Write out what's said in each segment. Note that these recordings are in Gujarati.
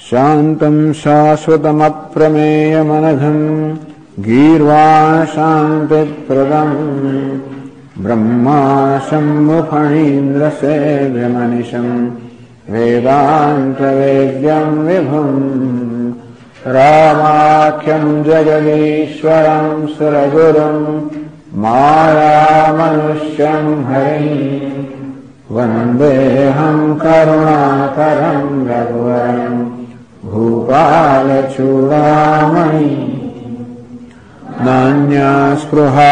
शान्तम् शाश्वतमप्रमेयमनघम् गीर्वाणशान्तिप्रदम् ब्रह्मा शम्भुफणीन्द्रसेव्यमनिशम् वेदान्तवेद्यम् विभुम् रामाख्यम् जगदीश्वरम् सुरगुरुम् मायामनुष्यम् हरिम् वन्देऽहम् करुणाकरम् रघुवरम् भूपालचूडामणि नान्या स्पृहा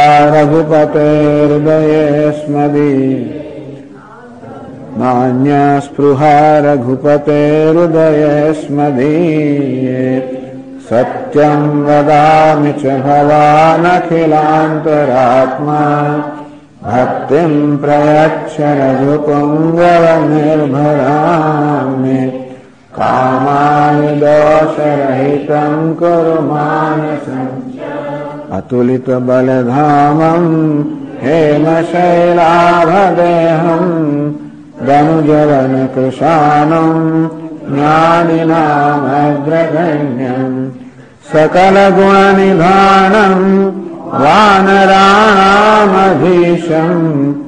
रघुपतेर्हृदये स्मदीये सत्यम् वदामि च भवानखिलान्तरात्मा भक्तिम् प्रयच्छ रघुपुङ्गवनिर्भरामि कामानि दोषरहितम् कुरु मानसम् अतुलितबलधामम् हेमशैलाभदेहम् दनुजवनकृशानम् ज्ञानिनामग्रगण्यम् सकलगुणनिधानम् वानराणामधीशम्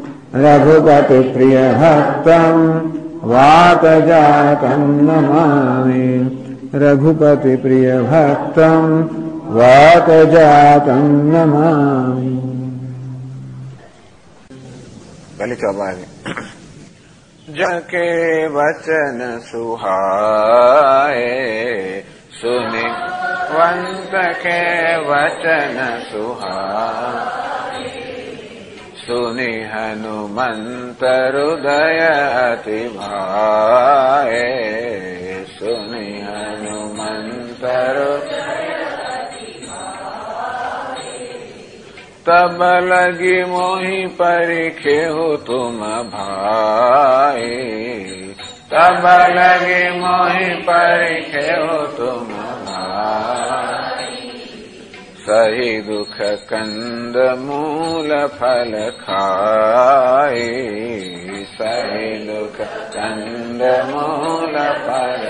रघुपतिप्रियभक्तम् वातजातम् नमामि रघुपतिप्रियभक्तम् वातजातम् नमामि। पहली चौपाई। जके वचन सुहाए सुनि वंत के वचन सुहाए सुनि हनुमंत हृदय अति भाए सुनि हनुमंत तब लगी मोहि परिखेहु तुम भाई तब लगी मोहि परिखेहु तुम भाई सही दुख कंद मूल फल खाई सही दुख कंद मूल फल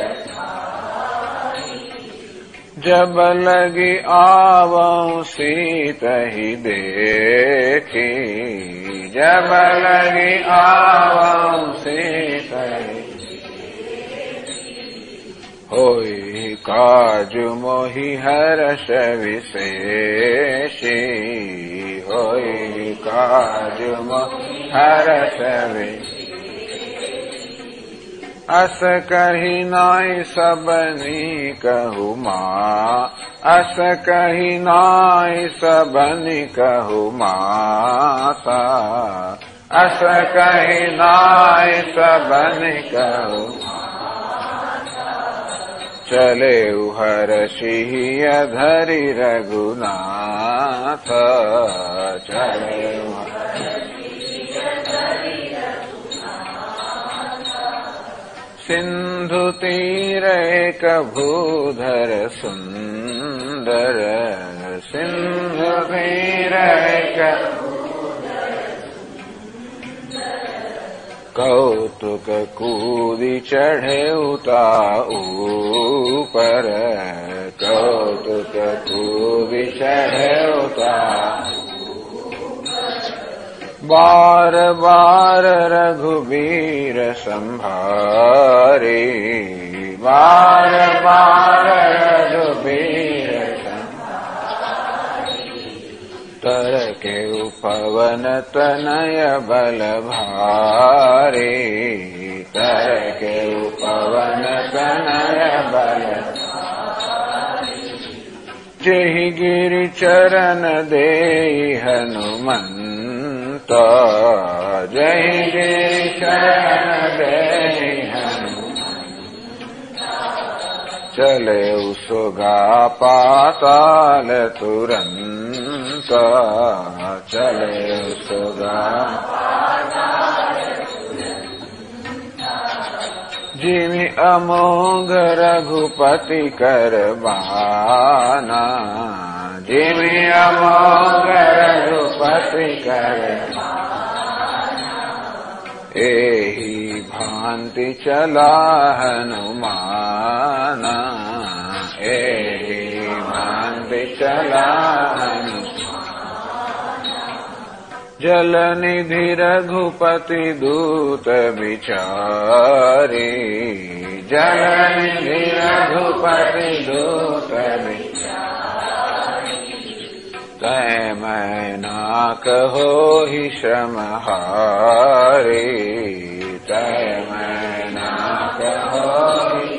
जब लगी आवऊं सीत ही देखी जब लगी आवऊं सीत ही होई काज मोहि हर्ष विशेषी होई काज मोहि हर्ष विशेषी अस कही नाई सबनी कहु माँ अस कही नाई सबनी कहु माता अस कही नाई सबनी कहु चले हर्षि धरि रघुनाथ चले सिंधु तीर एक भूधर सुंदर सिंधु तीर एक कौतुक कूदी चढ़े उता ऊपर कौतुक कूदी चढ़े उता बार बार रघुबीर संभारे बार बार रघुबीर संभारे तर के उपवन तनय बल भारे तर के उपवन तनय बल जेहि गिरि चरण देहि हनुमंत जय जय शरण देहि हनुमंत चले सुगा पाताल तुरंत चले सुगा जिमि अमोघ रघुपति करबाना जिमि अमोघ रघुपति करबाना एहि भांति चला हनुमाना चला जल निधि रघुपति दूत विचारी जल निधि रघुपति दूत विचारी तय मैं ना कहो ही श्रम हारी तय मैं ना कहो ही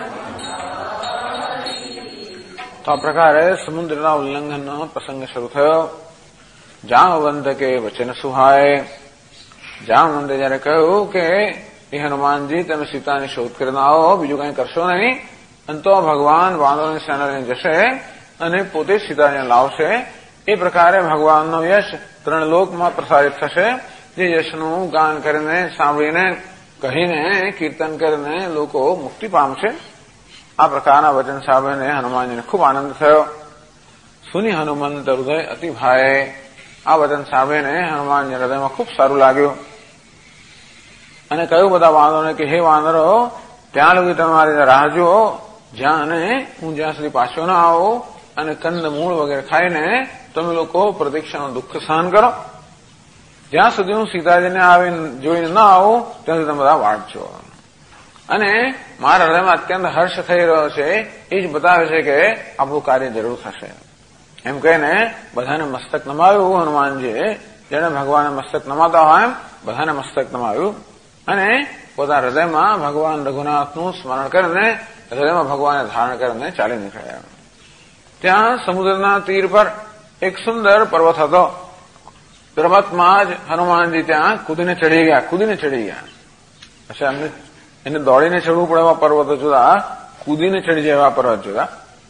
તો આ પ્રકારે સમુદ્રના ઉલ્લંઘનનો પ્રસંગ શરૂ થયો. જામવંત કે વચન સુહાય. જામવંતે જયારે કહ્યું કે એ હનુમાનજી તમે સીતાની શોધ કરીને આવો, બીજું કંઈ કરશો નહીં, અને તો ભગવાન વાનરોની સેના લઈને જશે અને પોતે સીતાને લાવશે. એ પ્રકારે ભગવાનનો યશ 3 લોકમાં પ્રસારિત થશે. જે યશનું ગાન કરીને, સાંભળીને, કહીને, કીર્તન કરીને લોકો મુક્તિ પામશે. આ પ્રકારના વચન સાંભળીને હનુમાનજીને ખૂબ આનંદ થયો. સુની હનુમંત હૃદય અતિ ભાએ. આ વચન સાંભળીને હનુમાનજી હૃદયમાં ખૂબ સારું લાગ્યું અને કહ્યું બધા વાનરોને કે હે વાનરો, ત્યાં લગી તમે મારી રાહ જુઓ, જ્યાં અને હું જ્યાં સુધી પાછો ન આવું અને કંદ મૂળ વગેરે ખાઈને તમે લોકો પ્રતીક્ષાનું દુઃખ સહન કરો. જ્યાં સુધી હું સીતાજીને આવીને જોઈને ન આવું ત્યાં સુધી તમે બધા વાંચજો. અને મારા હૃદયમાં અત્યંત હર્ષ થઈ રહ્યો છે. એ જ બતાવે છે કે આપણું કાર્ય જરૂર થશે. એમ કહીને બધાને મસ્તક નમાવ્યું હનુમાનજીએ. જેને ભગવાને મસ્તક નમાતા હોય એમ બધાને મસ્તક નમાવ્યું અને પોતાના હૃદયમાં ભગવાન રઘુનાથનું સ્મરણ કરીને હૃદયમાં ભગવાનને ધારણ કરીને ચાલી નીકળ્યા. ત્યાં સમુદ્રના તીર પર એક સુંદર પર્વત હતો. પર્વતમાં જ હનુમાનજી ત્યાં કૂદીને ચડી ગયા. અચ્છા, એને દોડીને ચડવું પડે એવા પર્વતો જુદા, કૂદીને ચડી જાય એવા પર્વત જુદા.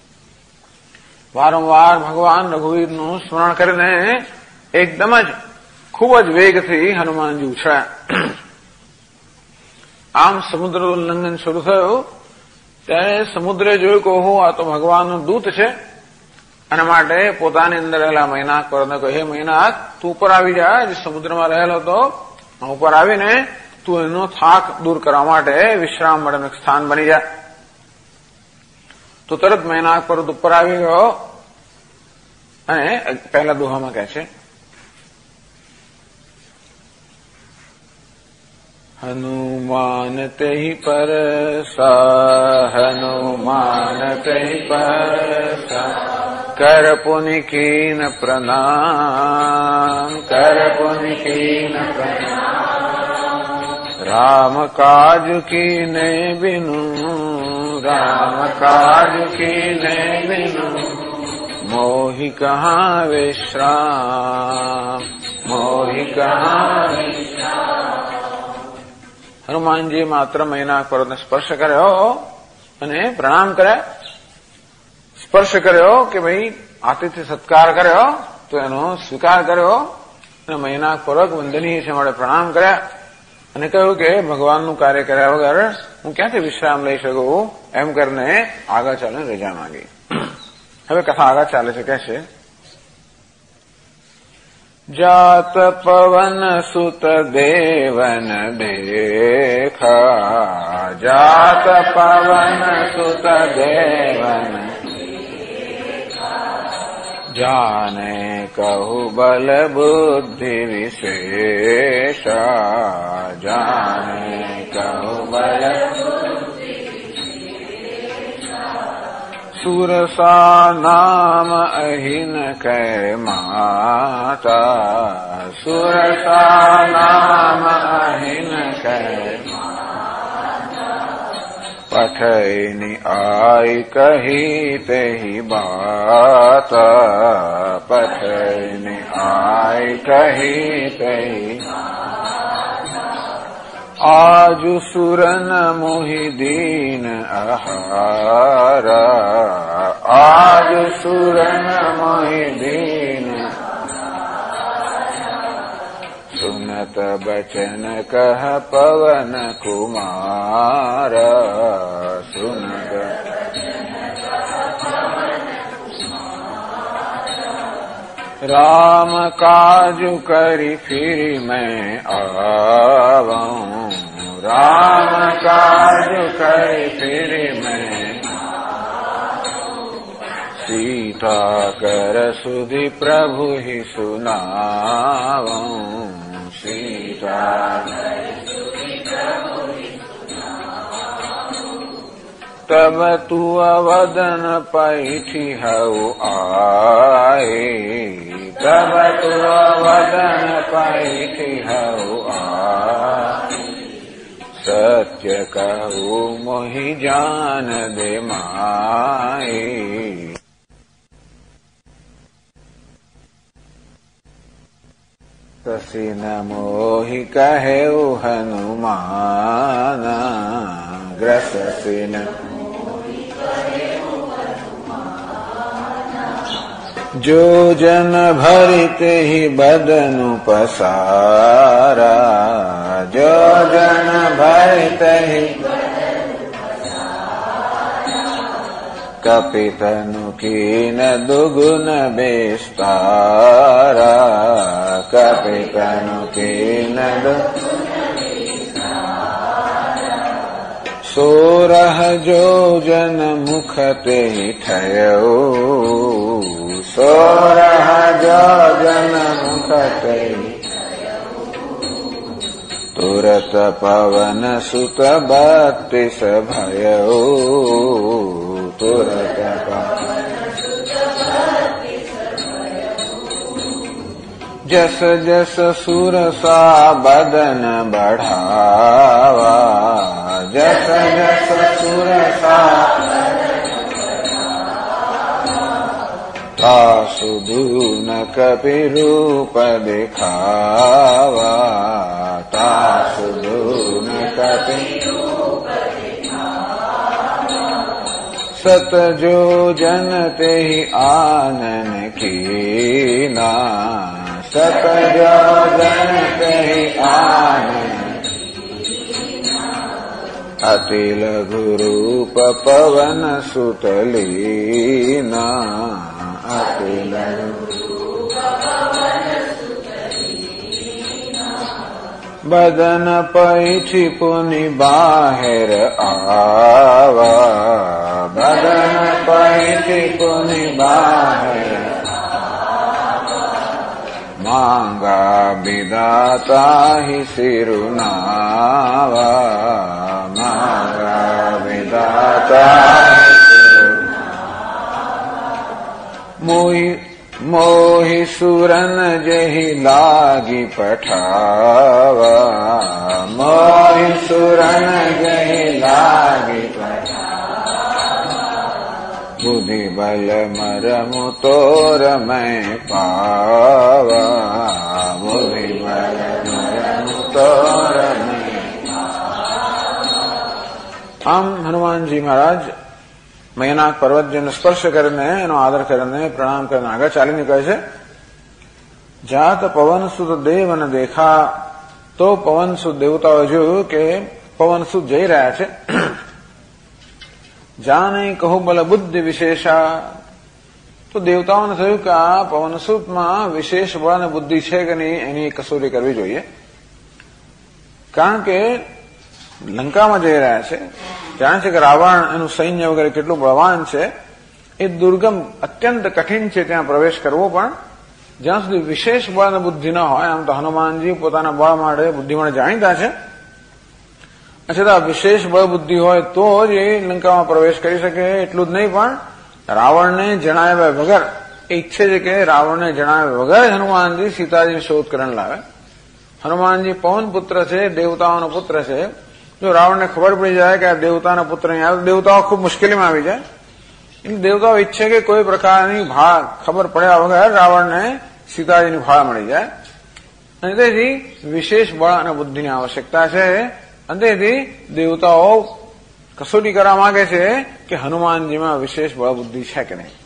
વારંવાર ભગવાન રઘુવીરનું સ્મરણ કરીને એકદમ જ ખૂબ જ વેગથી હનુમાનજી ઉછળ્યા. આમ સમુદ્ર ઉલ્લંઘન શરૂ થયું ત્યારે સમુદ્રે જોયું કે ઓહો, આ તો ભગવાનનો દૂત છે. અને માટે પોતાની અંદર રહેલા મૈનાક પરને કહ્યું, હે મૈનાક, તું ઉપર આવી જા. જે સમુદ્રમાં રહેલો હતો ઉપર આવીને તું એનો થાક દૂર કરવા માટે વિશ્રામ માટેનું એક સ્થાન બની જાય. તો તરત મૈનાક પર્વત ઉપર આવી ગયો અને પહેલા દોહામાં કહે છે, હનુમાન તેહિ પરસા હનુમાન તેહિ પરસા કર પુનિ કીન પ્રણામ કર પુનિ કીન પ્રણામ રામ કાજ કીને બિનુ राम काज कीने बिनु मोहि कहाँ विश्राम मोहि कहाँ विश्राम. હનુમાનજી માત્ર મૈનાક પર્વતને સ્પર્શ કર્યો અને પ્રણામ કર્યા. સ્પર્શ કર્યો કે ભાઈ આતિથ્ય સત્કાર કર્યો તો એનો સ્વીકાર કર્યો અને મૈનાક પર્વત વંદનીય છે માટે પ્રણામ કર્યા અને કહ્યું કે ભગવાનનું કાર્ય કર્યા વગર હું ક્યાંથી વિશ્રામ લઈ શકું. એમ કરીને આગળ ચાલીને રજા માંગી. હવે કથા આગળ ચાલે છે. કહે છે, જાત પવન સુત દેવન દેખા જાત પવન સુત દેવન જાને કહુ બલ બુદ્ધિ વિશેષા જાને કહુ બલ સુરસા નામ અહિન कै માતા સુરસા નામ અહિન कै પઠૈની આઈ કહી તેહી બાત પઠૈની આઈ કહી તેહી આજુ સુરન મોહી દીન આહારા આજુ સુરન મોહી દીન સુનત બચન કહ પવન કુમાર સુનત राम काज करी फिर मैं आवाऊं राम काज करी फिर मैं सीता कर सुधि प्रभु ही सुनावऊं, सीता तब तू अवदन पैठी हऊ आए, तब तू अवदन पैठी हऊ आए, सत्य कहू मोहि जान दे माए। तसी न मोहि कहेउ हनुमान, ग्रससी न जो जन भरित ही बदनु पसारा, जो जन भरित ही कपितनु कीन दुगुन विस्तारा, कपितनु कीन सोरह जो जन मुख ते ठयऊ, सोरह जो जन मुख ते तुरत पवन सुत 32 भयऊ, तुरत पवन जस जस सुरसा बदन बढ़ावा, जस जस सुरसा तासुदून कपि रूप दिखावा, तासुदून कपि सत जो जन ते ही आनन कीना, सत जो जन ते ही आनन अति लघु रूप पवन सुत लीना, अति लघु बदन पैठी पुनि बाहिर आवा, बदन पैठी पुनि बाहिर मांगा विदाता ही सिरुनावा, मांगा विदाता मोहि मोहि सुरन जहि लागी पठावा, मोहि सुरन जहि लागी पठावा, बुद्धि बल मरमु तोर मैं पावा, बुद्धि बल मरमु तोर मैं पावा। आम हनुमान जी महाराज મૈનાક પર્વત જેનો સ્પર્શ કરીને એનો આદર કરીને પ્રણામ કરીને આગળ ચાલીને કહે છે, જાત પવનસુત દેવને દેખા, તો પવનસુત દેવતાઓ જોયું કે પવનસુત જઈ રહ્યા છે, જાને કહું બલ બુદ્ધિ વિશેષા, તો દેવતાઓને થયું કે આ પવનસુતમાં વિશેષ બળ અને બુદ્ધિ છે કે નહીં એની કસોટી કરવી જોઈએ, કારણ કે લંકામાં જઈ રહ્યા છે, જાણે છે કે રાવણ એનું સૈન્ય વગેરે કેટલું બળવાન છે, એ દુર્ગમ અત્યંત કઠિન છે ત્યાં પ્રવેશ કરવો, પણ જ્યાં સુધી વિશેષ બળ અને બુદ્ધિ ન હોય, આમ તો હનુમાનજી પોતાના બળ માટે બુદ્ધિ માટે જાણીતા છે, છતાં વિશેષ બળ બુદ્ધિ હોય તો જ એ લંકામાં પ્રવેશ કરી શકે, એટલું જ નહીં પણ રાવણને જણાવ્યા વગર, એ ઈચ્છે છે કે રાવણને જણાવ્યા વગર હનુમાનજી સીતાજીની શોધ કરીને લાવે. હનુમાનજી પવન પુત્ર છે, દેવતાઓનો પુત્ર છે, જો રાવણને ખબર પડી જાય કે આ દેવતાના પુત્ર અહીં આવે, દેવતાઓ ખૂબ મુશ્કેલીમાં આવી જાય. દેવતાઓ ઈચ્છે કે કોઈ પ્રકારની ખબર પડ્યા વગર રાવણને સીતાજીની ભાળ મળી જાય, અને તેથી વિશેષ બળ અને બુદ્ધિની આવશ્યકતા છે, અને તેથી દેવતાઓ કસોટી કરવા માંગે છે કે હનુમાનજીમાં વિશેષ બળ બુદ્ધિ છે કે નહીં.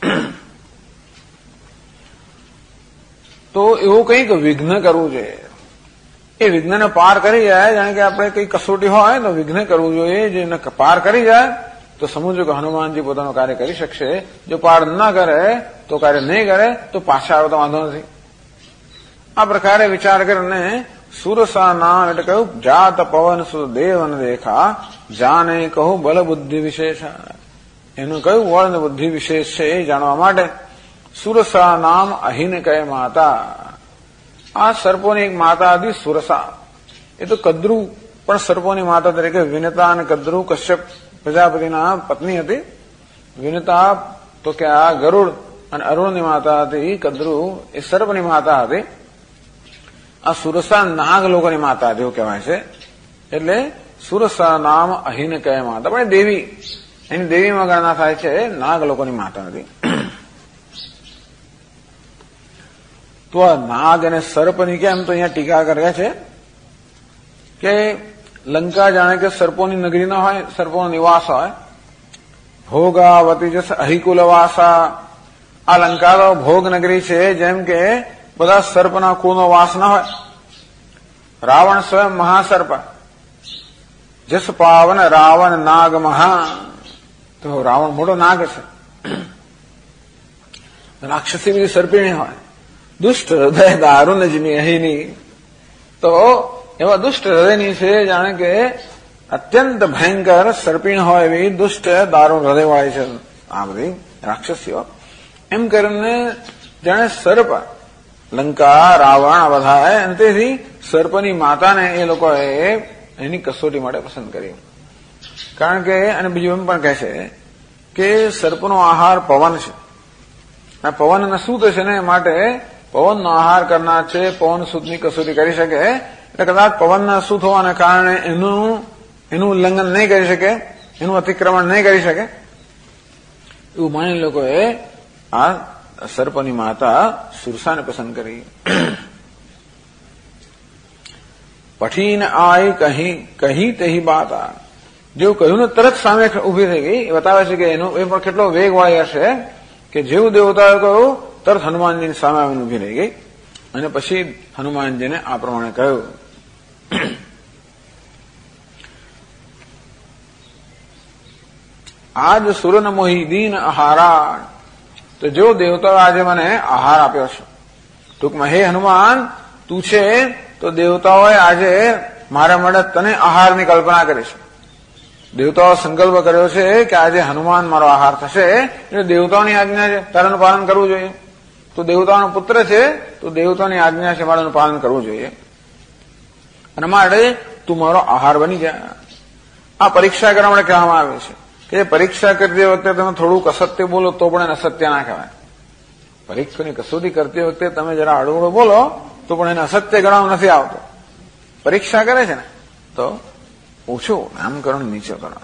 તો એવું કંઈક વિઘ્ન કરવું જોઈએ, એ વિઘ્નને પાર કરી જાય, જાણે કે આપણે કઈ કસોટી હોય તો વિઘ્ન કરવું જોઈએ, જે પાર કરી જાય તો સમજો કે હનુમાનજી પોતાનું કાર્ય કરી શકશે, જો પાર ન કરે તો કાર્ય નહીં કરે તો પાછા આવે તો વાંધો નથી. આ પ્રકારે વિચાર કરીને સુરસા નામ એટલે કહ્યું, જાત પવન સુર દેવન દેખા, જાને કહું બલ બુદ્ધિ વિશેષા. એનું કયું વળ અને બુદ્ધિ વિશેષ છે એ જાણવા માટે સુરસા નામ અહીન કહે માતા. આ સર્પોની એક માતા હતી સુરસા. એ તો કદ્રુ પણ સર્પોની માતા તરીકે વિનતા અને કદ્રુ કશ્યપ પ્રજાપતિના પત્ની હતી. વિનતા તો કે આ ગરુડ અને અરુણની માતા હતી. કદ્રુ એ સર્પની માતા હતી. આ સુરસા નાગ લોકોની માતા હતી એવું કહેવાય છે. એટલે સુરસા નામ અહીન કહે માતા, પણ દેવી, એની દેવીમાં ગણના થાય છે, નાગ લોકોની માતા હતી. તો આ નાગ અને સર્પની કેમ તો અહીંયા ટીકા કરે છે કે લંકા જાણે કે સર્પોની નગરી ન હોય, સર્પોનો નિવાસ હોય. ભોગાવતી જસ અહિકુલવાસા. આ લંકા તો ભોગ નગરી છે, જેમ કે બધા સર્પના કુળનો વાસ ન હોય. રાવણ સ્વયં મહાસર્પ. જસ પાવન રાવણ નાગ મહા. તો રાવણ મોટો નાગ છે. રાક્ષસી બધી સર્પિણી હોય. દુષ્ટ હૃદય દારૂણ જમી અહીની. તો એવા દુષ્ટ હૃદયની છે, જાણે કે અત્યંત ભયંકર સર્પિણ હોય એવી દુષ્ટ દારૂણ હૃદય વાળી છે આ બધી રાક્ષસીઓ. એમ કરીને જાણે સર્પ લંકા રાવણ આ બધા, અને તેથી સર્પની માતાને એ લોકોએ એની કસોટી માટે પસંદ કરી. કારણ કે અને બીજું એમ પણ કહે છે કે સર્પનો આહાર પવન છે. આ પવન અને સૂત છે ને માટે પવનનો આહાર કરનાર છે, પવન સૂતની કસોટી કરી શકે. એટલે કદાચ પવનના સૂત હોવાને કારણે એનું ઉલ્લંઘન નહીં કરી શકે, એનું અતિક્રમણ નહીં કરી શકે એવું માની લોકોએ આ સર્પની માતા સુરસાને પસંદ કરી. પઠીન આય કહી તેહી બાત. જેવું કહ્યું ને તરત સામે ઉભી થઈ ગઈ. એ બતાવે છે કે એનો એ પણ કેટલો વેગવાળી હશે કે જેવું દેવતાએ કહ્યું તરત હનુમાનજીની સામે આવીને ઉભી રહી ગઈ. અને પછી હનુમાનજીને આ પ્રમાણે કહ્યું. આજ સુરન મોહી દીન આહારા. તો જો દેવતાઓ આજે મને આહાર આપ્યો છે. ટૂંકમાં હે હનુમાન, તું છે તો દેવતાઓએ આજે મારા માટે તને આહારની કલ્પના કરી છે. દેવતાઓ સંકલ્પ કર્યો છે કે આજે હનુમાન મારો આહાર થશે, એટલે દેવતાઓની આજ્ઞા છે, તારાનું પાલન કરવું જોઈએ. તો દેવતાઓનો પુત્ર છે તો દેવતાઓની આજ્ઞા છે, મારાનું પાલન કરવું જોઈએ. અને માટે તું મારો આહાર બની જા. આ પરીક્ષા કરવા માટે કહેવામાં આવે છે કે પરીક્ષા કરતી વખતે તમે થોડુંક અસત્ય બોલો તો પણ એને અસત્ય ના કહેવાય. પરીક્ષાની કસોટી કરતી વખતે તમે જરા આડું બોલો તો પણ એને અસત્ય ગણવામાં નથી આવતો. પરીક્ષા કરે છે ને તો ઓછું નામકરણ નીચે કરો.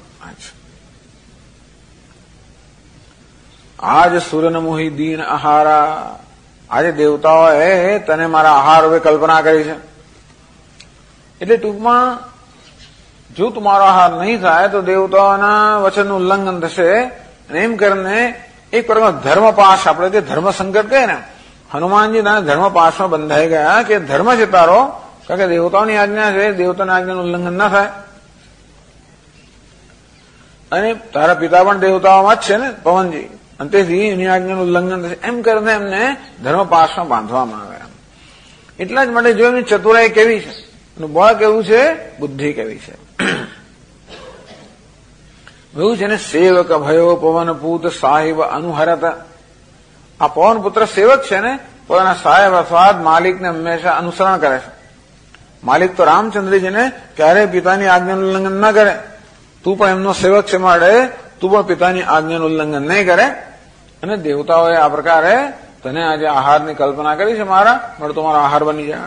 આજ સુરન મોહી દીન આહારા. આજે દેવતાઓએ તને મારા આહાર રૂપે કલ્પના કરી છે. એટલે ટૂંકમાં જો તમારો આહાર નહીં થાય તો દેવતાઓના વચનનું ઉલ્લંઘન થશે. અને એમ કરીને એક પ્રકારનો ધર્મપાશ, આપણે જે ધર્મ સંકટ કહે ને, હનુમાનજી તારા ધર્મપાશમાં બંધાઈ ગયા કે ધર્મ છે તારો, કારણ કે દેવતાઓની આજ્ઞા છે, દેવતાની આજ્ઞાનું ઉલ્લંઘન ના થાય. અને તારા પિતા પણ દેવતાઓમાં જ છે ને, પવનજી, અને તેથી એની આજ્ઞાનું ઉલ્લંઘન થશે. એમ કરીને એમને ધર્મપાશમાં બાંધવામાં આવ્યા. એટલા જ માટે જો એમની ચતુરાઈ કેવી છે, એનું બળ કેવું છે, બુદ્ધિ કેવી છે. એવું છે ને, સેવક ભયો પવન પૂત સાહિબ અનુહરત. આ પવન પુત્ર સેવક છે ને, પોતાના સાહેબ અર્થાત માલિકને હંમેશા અનુસરણ કરે છે. માલિક તો રામચંદ્રજીને ક્યારેય પિતાની આજ્ઞાનું ઉલ્લંઘન ન કરે. તું પણ એમનો સેવક છે, માટે તું પણ પિતાની આજ્ઞાનું ઉલ્લંઘન નહીં કરે. અને દેવતાઓએ આ પ્રકારે તને આજે આહારની કલ્પના કરી છે, મારા મળતો મારો આહાર બની જાય.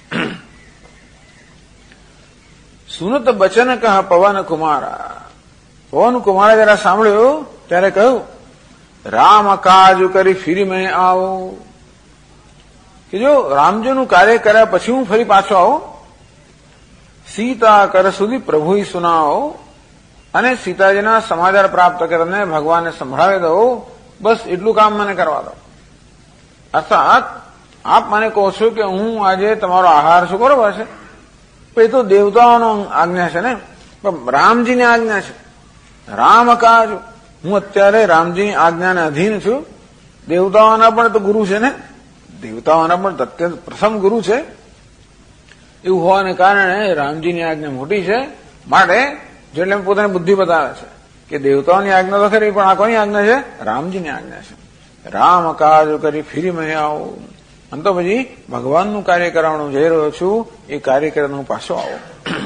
સુનત બચન કહ પવન કુમારા. પવન કુમારે જરા સાંભળ્યું ત્યારે કહ્યું, રામ કાજ કરી ફરી મેં આવો. કે જો રામજીનું કાર્ય કર્યા પછી હું ફરી પાછો આવું. સીતા કર સુધી પ્રભુ સુનાવો. અને સીતાજીના સમાચાર પ્રાપ્ત કરીને ભગવાનને સંભળાવી દઉં, બસ એટલું કામ મને કરવા દો. અર્થાત આપ મને કહો છો કે હું આજે તમારો આહાર છું, બરોબર છે, પણ એ તો દેવતાઓનો આજ્ઞા છે ને, રામજીની આજ્ઞા છે. રામ કાજ, હું અત્યારે રામજીની આજ્ઞાને અધીન છું. દેવતાઓના પણ તો ગુરુ છે ને, દેવતાઓના પણ અત્યંત પ્રથમ ગુરુ છે. એવું હોવાને કારણે રામજીની આજ્ઞા મોટી છે. માટે જેટલે પોતાની બુદ્ધિ બતાવે છે કે દેવતાઓની આજ્ઞા તો ખરી, પણ આ કોની આજ્ઞા છે? રામજીની આજ્ઞા છે. રામ કાજ કરી ફીરી મેં આવો. અને તો પછી ભગવાનનું કાર્ય કરવાનું જઈ રહ્યો છું, એ કાર્ય કરવાનું પાછો આવો.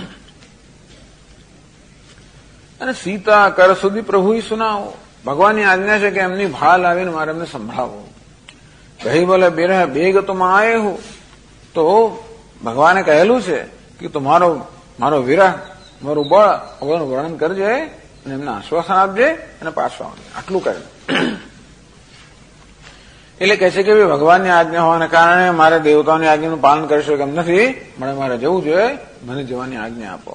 અને સીતા કર સુધી પ્રભુ સુનાવો. ભગવાનની આજ્ઞા છે કે એમની ભાલ આવીને મારે એમને સંભળાવો. કહી બોલે બેરહ બેગ તો આયે હું. તો ભગવાને કહેલું છે કે મારો વિરહ, મારું બળ અવનું વર્ણન કરજે અને એમને આશ્વાસન આપજે અને પાછું આવજે. આટલું કહે. એટલે કહે છે કે ભગવાનની આજ્ઞા હોવાને કારણે મારે દેવતાઓની આજ્ઞાનું પાલન કરી શકો એમ નથી, મારે જવું જોઈએ, મને જવાની આજ્ઞા આપો.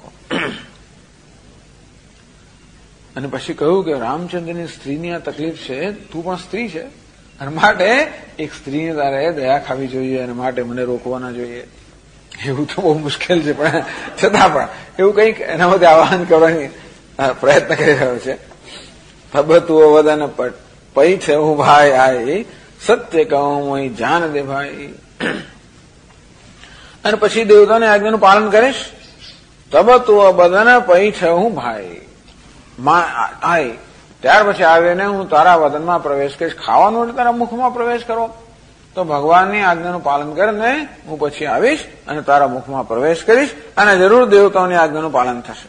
અને પછી કહ્યું કે રામચંદ્રની સ્ત્રીની આ તકલીફ છે, તું પણ સ્ત્રી છે, અને માટે એક સ્ત્રીને તારે દયા ખાવી જોઈએ, અને માટે મને રોકવા ના જોઈએ. એવું તો બહુ મુશ્કેલ છે, પણ છતાં પણ એવું કંઈક એના માટે આહ્વાન કરવાની પ્રયત્ન કરી રહ્યો છે. ફબતું વદન પઈ છે હું ભાઈ આઈ, સત્ય કહું હું જાન દે ભાઈ. અને પછી દેવતાની આજ્ઞાનું પાલન કરીશ. તબ તું બદન પઈ છે હું ભાઈ આય, ત્યાર પછી આવીને હું તારા વદનમાં પ્રવેશ કરીશ. ખાવાનું એટલે તારા મુખમાં પ્રવેશ કરો. તો ભગવાનની આજ્ઞાનું પાલન કરીને હું પછી આવીશ અને તારા મુખમાં પ્રવેશ કરીશ, અને જરૂર દેવતાઓની આજ્ઞાનું પાલન થશે.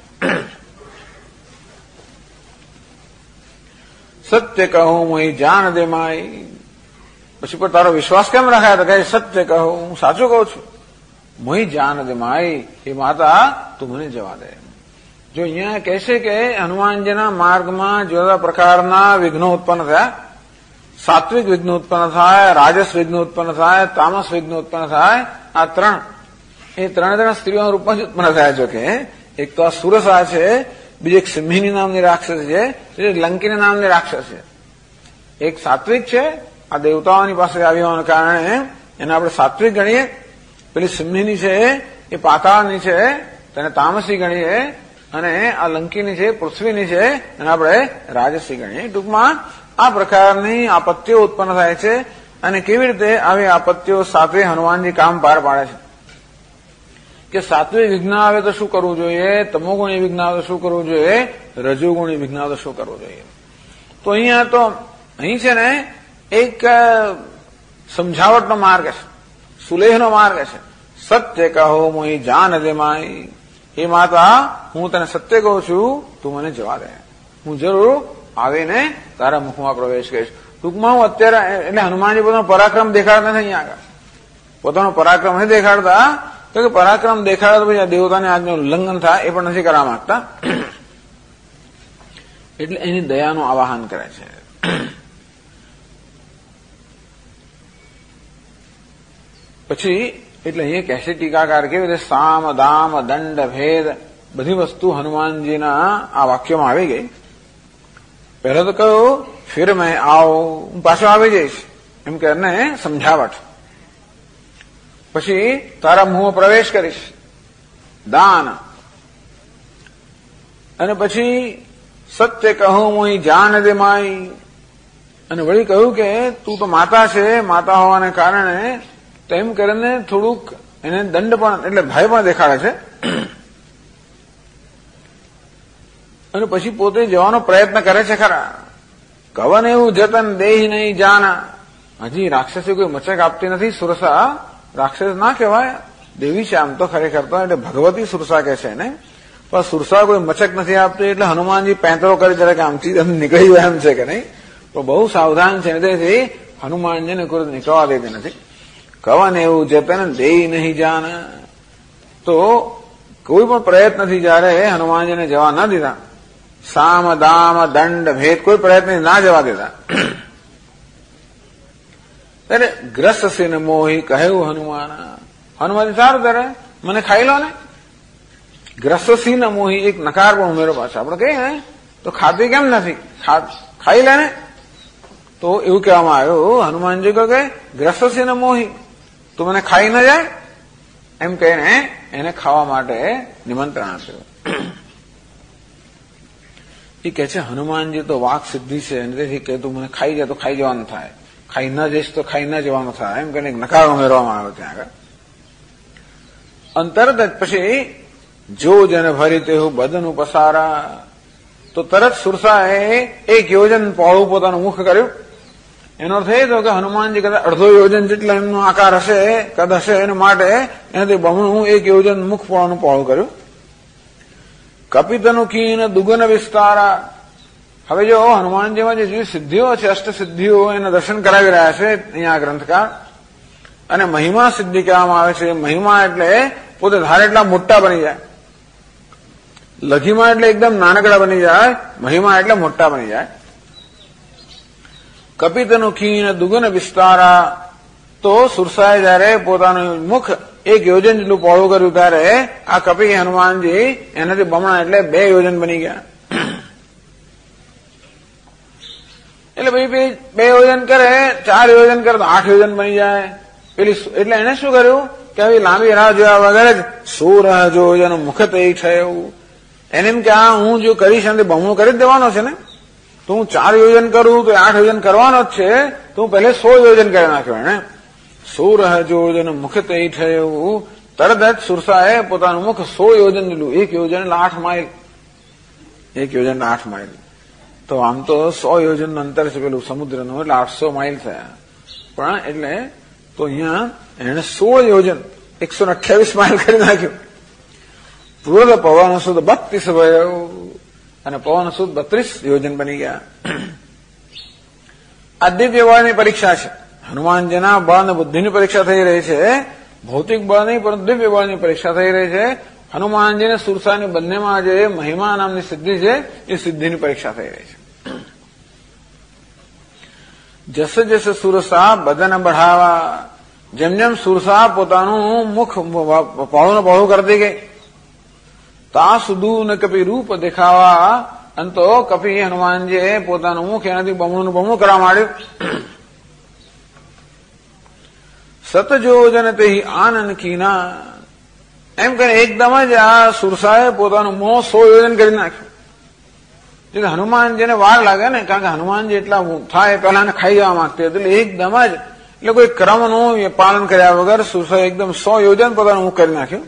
સત્ય કહું હું જાન દે માય. પછી પણ તારો વિશ્વાસ કેમ રાખાય? તો કહે સત્ય કહું, હું સાચું કહું છું. મોહી જાન દે માય, એ માતા તું મને જવા દે. જો અહીંયા કહેશે કે હનુમાનજીના માર્ગમાં જુદા પ્રકારના વિઘ્નો ઉત્પન્ન થયા. સાત્વિક વિઘ્ન ઉત્પન્ન થાય, રાજસ વિઘ્ન ઉત્પન્ન થાય, તામસ વિઘ્ન ઉત્પન્ન થાય. આ ત્રણ સ્ત્રીઓના રૂપમાં જ ઉત્પન્ન થયા. જો કે એક તો આ સુરસા છે, બીજી એક સિંહિની નામની રાક્ષસ છે, બીજી લંકીની નામની રાક્ષસ છે. એક સાત્વિક છે, આ દેવતાઓની પાસે આવી હોવાને કારણે એને આપણે સાત્વિક ગણીએ. પેલી સિંહિની છે એ પાતાળની છે, તેને તામસી ગણીએ. અને આ લંકીની છે, પૃથ્વીની છે, એને આપણે રાજસી ગણીએ. ટૂંકમાં આ પ્રકારની આપત્તિઓ ઉત્પન્ન થાય છે. અને કેવી રીતે આવી આપત્તિઓ સાથે હનુમાનજી કામ પાર પાડે છે કે સાત્વિક વિઘ્ન આવે તો શું કરવું જોઈએ, તમોગુણી વિઘ્ન આવે તો શું કરવું જોઈએ, રજોગુણી વિઘ્ન આવે તો શું કરવું જોઈએ. તો અહીં છે ને એક સમજાવટનો માર્ગ છે, સુલેહનો માર્ગ છે. સત્ય કહો મોહી જાન દે માય. એ માતા, હું તને સત્ય કહું છું, તું મને જવા દે. હું જરૂર આવીને તારા મુખમાં પ્રવેશ કરીશ. ટૂંકમાં હું અત્યારે, એટલે હનુમાનજી પોતાનો પરાક્રમ દેખાડતા નથી. અહીંયા આગળ પોતાનો પરાક્રમ નથી દેખાડતા. તો કે પરાક્રમ દેખાડે તો પછી દેવતાની આજ્ઞાનું ઉલ્લંઘન થાય, એ પણ નથી કરવા માંગતા. એટલે એની દયાનું આવાહન કરે છે. પછી એટલે અહીંયા કહેશે ટીકાકાર કેવી રીતે સામ દામ દંડ ભેદ બધી વસ્તુ હનુમાનજીના આ વાક્યમાં આવી ગઈ. પહેલા તો કહ્યું ફિર મેં આવો, હું પાછો આવી જઈશ એમ કરીને સમજાવટ. પછી તારા મુંહમાં પ્રવેશ કરીશ, દાન. અને પછી સત્ય કહું હું જાન દે માય. અને વળી કહ્યું કે તું તો માતા છે, માતા હોવાને કારણે તેમ કરીને થોડુંક એને દંડ પણ, એટલે ભય પણ દેખાડે છે. અને પછી પોતે જવાનો પ્રયત્ન કરે છે ખરા. કવન એવું જતન દેહ નહીં જાના. હજી રાક્ષસી કોઈ મચક આપતી નથી. સુરસા રાક્ષસ ના કહેવાય, દેવી છે આમ તો ખરેખર તો, એટલે ભગવતી સુરસા કહે છે એને. પણ સુરસા કોઈ મચક નથી આપતી. એટલે હનુમાનજી પેંતરો કરી જરા કે આમથી નીકળી જાય એમ છે કે નહીં. તો બહુ સાવધાન છે, તેથી હનુમાનજીને કોઈ નીકળવા દેતી નથી. કવન એવું જતન દેહ નહીં જાન. તો કોઈ પણ પ્રયત્નથી જયારે હનુમાનજીને જવા ના દીધા, સામ દામ દંડ ભેદ કોઈ પ્રયત્ન ના જવા દેતા, ત્યારે ગ્રસસિન મોહી કહ્યું હનુમાન. હનુમાનજી સારું ત્યારે મને ખાઈ લો ને. ગ્રસસિન મોહી એક નકાર પણ ઉમેરો પાછો. આપણે કહીએ ને તો ખાતી કેમ નથી, ખાઈ લે ને. તો એવું કહેવામાં આવ્યું, હનુમાનજી કહે કે ગ્રસસિન મોહી, તું મને ખાઈ ન જાય એમ કહીને એને ખાવા માટે નિમંત્રણ આપ્યું. એ કહે છે હનુમાનજી તો વાક સિદ્ધિ છે, તેથી કે તું મને ખાઈ જાય તો ખાઈ જવાનું થાય, ખાઈ ન જઈશ તો ખાઈ ન જવાનું થાય, એમ કહીને નકાર ઉમેરવામાં આવ્યો ત્યાં આગળ. અંતરત જ પછી જો જન ભરી તેવું બદન પસારા. તો તરત સુરસાએ 1 યોજન પહોળું પોતાનું મુખ કર્યું. એનો અર્થ એ થયો કે હનુમાનજી કદાચ અડધો યોજન જેટલા એમનો આકાર હશે, કદ હશે, એના માટે એનાથી બમણું 1 યોજન મુખ પોળાનું પહોળું કર્યું. કપિતનું કીન દુગન વિસ્તારા. હવે જો હનુમાનજીમાં જે સિદ્ધિઓ છે, અષ્ટસિદ્ધિઓ, એના દર્શન કરાવી રહ્યા છે અહીંયા ગ્રંથકાર. અને મહિમા સિદ્ધિ કહેવામાં આવે છે. મહિમા એટલે પોતે ધારે એટલા મોટા બની જાય. લઘિમા એટલે એકદમ નાનકડા બની જાય, મહિમા એટલે મોટા બની જાય. કપિતનું ખીન દુગન વિસ્તારા. તો સુરસાએ જયારે પોતાનું મુખ 1 યોજન જેટલું પહોળું કર્યું ત્યારે આ કપિ હનુમાનજી એનાથી બમણા એટલે 2 યોજન બની ગયા. એટલે ભાઈ 2 યોજન કરે, 4 યોજન કરે તો 8 યોજન બની જાય. એટલે એને શું કર્યું કે આવી લાંબી રાહ જોયા વગર જ સુરહ જોજન મુખ તે થયું. એને એમ કે આ હું જો કરીશ એનાથી બમણું કરી જ દેવાનો છે ને, તો હું 4 યોજન કરું તો 8 યોજન કરવાનો જ છે, તો હું પહેલે 100 યોજન કરી નાખ્યો એને. સુરહ જોજન મુખ તે થયું. તરત જ સુરસાએ પોતાનું મુખ 100 યોજન લીધું. 1 યોજન એટલે 8 માઇલ. 1 યોજન એટલે 8 માઇલ. તો આમ તો 100 યોજનનું અંતર છે પેલું સમુદ્રનું, એટલે 800 માઇલ થયા. પણ એટલે તો અહીંયા એને 16 યોજન 128 માઇલ કરી નાખ્યું. પૂર્વ પવન સુદ 32 ભયો અને પવન સુદ 32 યોજન બની ગયા. આ દિવ્ય બળની પરીક્ષા છે. હનુમાનજીના બળ અને બુદ્ધિની પરીક્ષા થઈ રહી છે. ભૌતિક બળ નહીં, પરંતુ દિવ્ય બળની પરીક્ષા થઈ રહી છે. હનુમાનજીને સુરસાની બંનેમાં જે મહિમા નામની સિદ્ધિ છે એ સિદ્ધિની પરીક્ષા થઈ રહી છે. જસે જસે સુરસા બદન બઢાવા. જેમ જેમ સુરસા પોતાનું મુખ પહોળું કરતી ગઈ, તા સુધુ ન કપી રૂપ દેખાવા. અંતો કપી હનુમાનજીએ પોતાનું મુખ એનાથી બમણું કરવા માંડ્યું. સતજોજન તે આનંદ કીના. એમ કરીને એકદમ જ આ સુરસાએ પોતાનું મોં 100 યોજન કરી નાખ્યું. એટલે હનુમાનજીને વાર લાગે ને, કારણ કે હનુમાનજી એટલા થાય પહેલા એને ખાઈ જવા માંગતા, એટલે એકદમ જ એટલે કોઈ ક્રમનું પાલન કર્યા વગર સુરસાએ એકદમ 100 યોજન પોતાનું મુખ કરી નાખ્યું.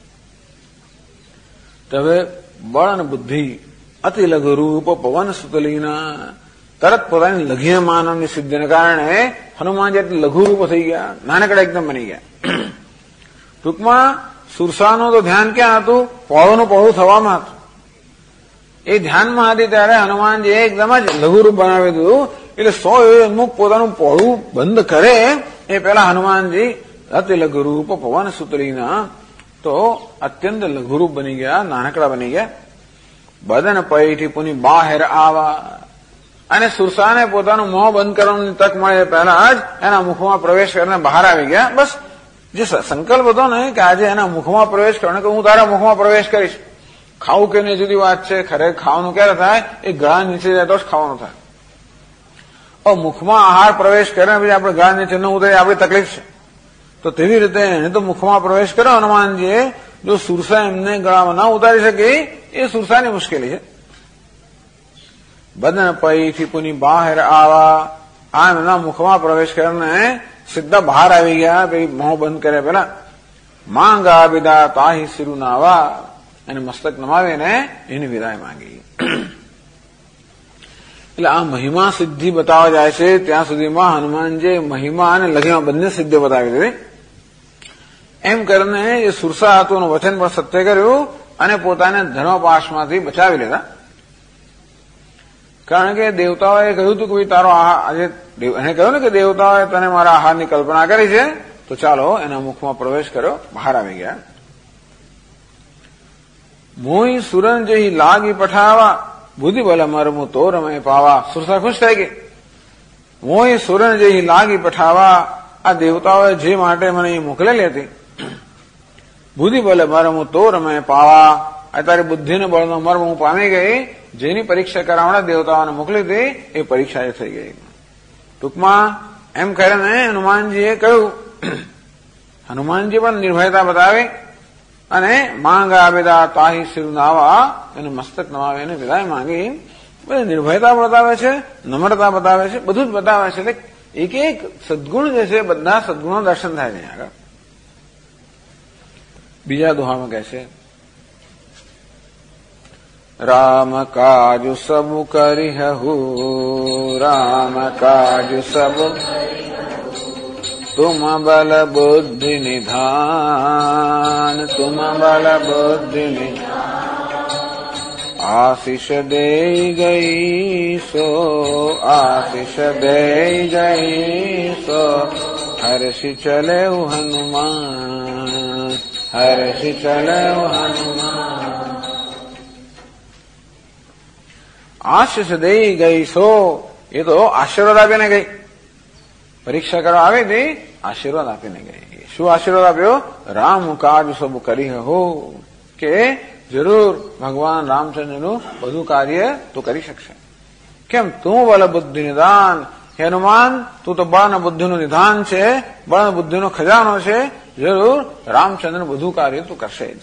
તો હવે બળ અને બુદ્ધિ અતિ લઘુ રૂપ પવન સુતલીના. તરત પોતાની લઘીય માનવની સિદ્ધિને કારણે હનુમાનજી એટલે લઘુ રૂપ થઈ ગયા, નાનકડા એકદમ બની ગયા. ટૂંકમાં સુરસાનું તો ધ્યાન ક્યાં હતું? પહોળું થવામાં હતું. એ ધ્યાનમાં હતી ત્યારે હનુમાનજી એકદમ જ લઘુરૂપ બનાવી દીધું. એટલે 100 યોજન મુખ પોતાનું પહોળું બંધ કરે એ પહેલા હનુમાનજી અતિ લઘુરૂપ પવન સુતલીના તો અત્યંત લઘુરૂપ બની ગયા, નાનકડા બની ગયા. બદન પૈઠી પુની બહાર આવા. અને સુરસાને પોતાનું મોં બંધ કરવાની તક મળે પહેલા જ એના મુખમાં પ્રવેશ કરીને બહાર આવી ગયા. બસ જે સંકલ્પ હતો ને કે આજે એના મુખમાં પ્રવેશ કરવાનો, કે હું તારા મુખમાં પ્રવેશ કરીશ. ખાવું કે નહીં જુદી વાત છે, ખરેખર ખાવાનું ક્યારે થાય? એ ગળા નીચે જાય તો જ ખાવાનું થાય. મુખમાં આહાર પ્રવેશ કરે પછી આપણે ગળા નીચે ન ઉતરે આપણી તકલીફ છે. તો તેવી રીતે એને તો મુખમાં પ્રવેશ કર્યો હનુમાનજીએ. જો સુરસા એમને ગળામાં ના ઉતારી શકે એ સુરસાની મુશ્કેલી છે. બદન પૈથી પુની બહાર આવા. આ એમના મુખમાં પ્રવેશ કરીને સીધા બહાર આવી ગયા. પછી મોં બંધ કરે પેલા માંગા વિદા તાહી સિરુનાવા. અને મસ્તક નમાવીને એની વિદાય માંગી. એટલે આ મહિમા સિદ્ધિ બતાવવા જાય છે ત્યાં સુધીમાં હનુમાનજી મહિમા અને લઘિમા બંને સિદ્ધિ બતાવી દીધી. એમ કરીને એ સુરસા હતું વચન પણ સત્ય કર્યું અને પોતાને ધર્મપાશમાંથી બચાવી લીધા. કારણ કે દેવતાઓએ કહ્યું હતું કે તારો આજે એને કહ્યું ને કે દેવતાઓએ તને મારા આહારની કલ્પના કરી છે, તો ચાલો એના મુખમાં પ્રવેશ કર્યો, બહાર આવી ગયા. મોહી સુરન જેહી લાગી પઠાવા. બુદ્ધિ બલ મરમુ તો રમે પાવા. સુરસા ખુશ થઈ ગઈ. મોહી સુરન જેહી લાગી પઠાવા. આ દેવતાઓએ જે માટે મને અહીં મોકલેલી હતી, બુદ્ધિ બલ મરમુ તો રમે પાવા. આ તારી બુદ્ધિને બળનો મર્મ હું પામી ગઈ. જેની પરીક્ષા કરાવવા દેવતાઓને મોકલી હતી એ પરીક્ષા એ થઈ ગઈ. ટૂંકમાં એમ કરીને હનુમાનજીએ કહ્યું, હનુમાનજી પણ નિર્ભયતા બતાવી અને માંગ આવેદા તાહી સિરુનાવા. એને મસ્તક નમાવી એને વિદાય માંગી. બધી નિર્ભયતા બતાવે છે, નમ્રતા બતાવે છે, બધું જ બતાવે છે. એટલે એક એક સદગુણ જે છે બધા સદગુણો દર્શન થાય છે આગળ. બીજા દોહામાં કહે છે राम काजु सब करिहु, राम काजु सब तुम बल बुद्धि निधान, तुम बल बुद्धि निधान। आशीष दे गई सो, आशीष दे गई सो, हर्षि चले हनुमान, हर्षि चले हनुमान। आशीष दे गई सो, ये तो आशीर्वाद આપીને ગઈ, પરીક્ષા કરવા આવી હતી, આશીર્વાદ આપીને ગઈ. શું આશીર્વાદ આપ્યો? રામ કાજ સબ કરી હો, કે જરૂર ભગવાન રામચંદ્રનું બધું કાર્ય તું કરી શકશે. કેમ? તું બળ બુદ્ધિ નિદાન, હે હનુમાન તું તો બળ અને બુદ્ધિનું નિધાન છે, બળ અને બુદ્ધિનો ખજાનો છે, જરૂર રામચંદ્ર બધું કાર્ય તું કરશે જ.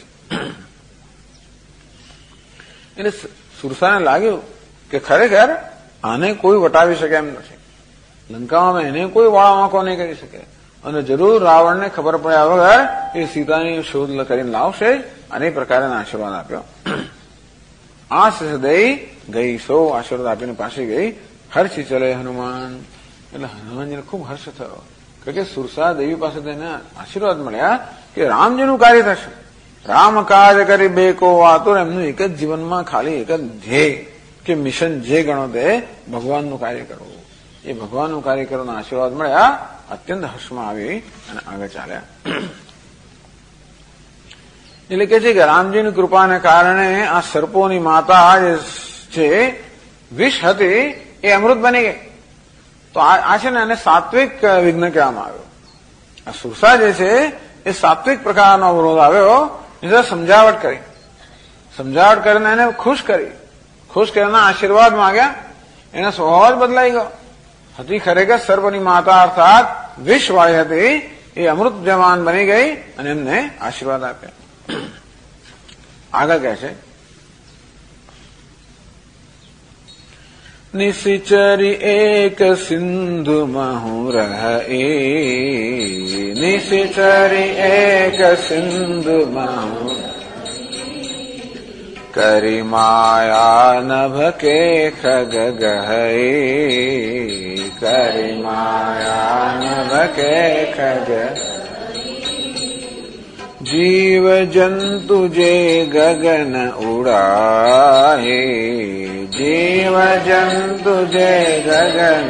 એટલે સુરસાને લાગ્યું કે ખરેખર આને કોઈ વટાવી શકે એમ નથી, લંકામાં એને કોઈ વાળા વાંકો નહીં કરી શકે, અને જરૂર રાવણને ખબર પડ્યા વગર એ સીતાની શોધ કરીને લાવશે, અને એ પ્રકારે આશીર્વાદ આપ્યો. આશીષ દઈ ગઈ સો, આશીર્વાદ આપીને પાછી ગઈ. હર્ષી ચલે હનુમાન, એટલે હનુમાનજીને ખૂબ હર્ષ થયો, કે સુરસા દેવી પાસે તેને આશીર્વાદ મળ્યા કે રામજીનું કાર્ય થશે. રામ કાજ કરી બેકો વાતો, એમનું એક જ જીવનમાં ખાલી એક જ ધ્યેય કે મિશન જે ગણો તે ભગવાનનું કાર્ય કરવું. એ ભગવાનનું કાર્ય કરવાના આશીર્વાદ મળ્યા, અત્યંત હર્ષમાં આવી અને આગળ ચાલ્યા. એટલે કે છે કે રામજીની કૃપાને કારણે આ સર્પોની માતા જે છે વિષ હતી એ અમૃત બની ગઈ. તો આ છે ને એને સાત્વિક વિઘ્ન કહેવામાં આવ્યો. આ સુરસા જે છે એ સાત્વિક પ્રકારનો અવરોધ આવ્યો, એટલે સમજાવટ કરી, સમજાવટ કરીને એને ખુશ કરી, ખુશ કરીને આશીર્વાદ માંગ્યા, એનો સ્વભાવ જ બદલાઈ ગયો. હતી ખરેખર સર્પની માતા અર્થાત વિષવાળી હતી, એ અમૃત જવાન બની ગઈ અને એમને આશીર્વાદ આપ્યા. આગળ કહે છે, નિશિચરી એક સિંધુ મહુ રહે, નિશિચરી એક સિંધુ મહુ કરી માયા નભ કે ખગ ગહે, કરી માયા નભ કે ખગ. જીવ જંતુ જે ગગન ઉડાહે, જીવ જંતુ જે ગગન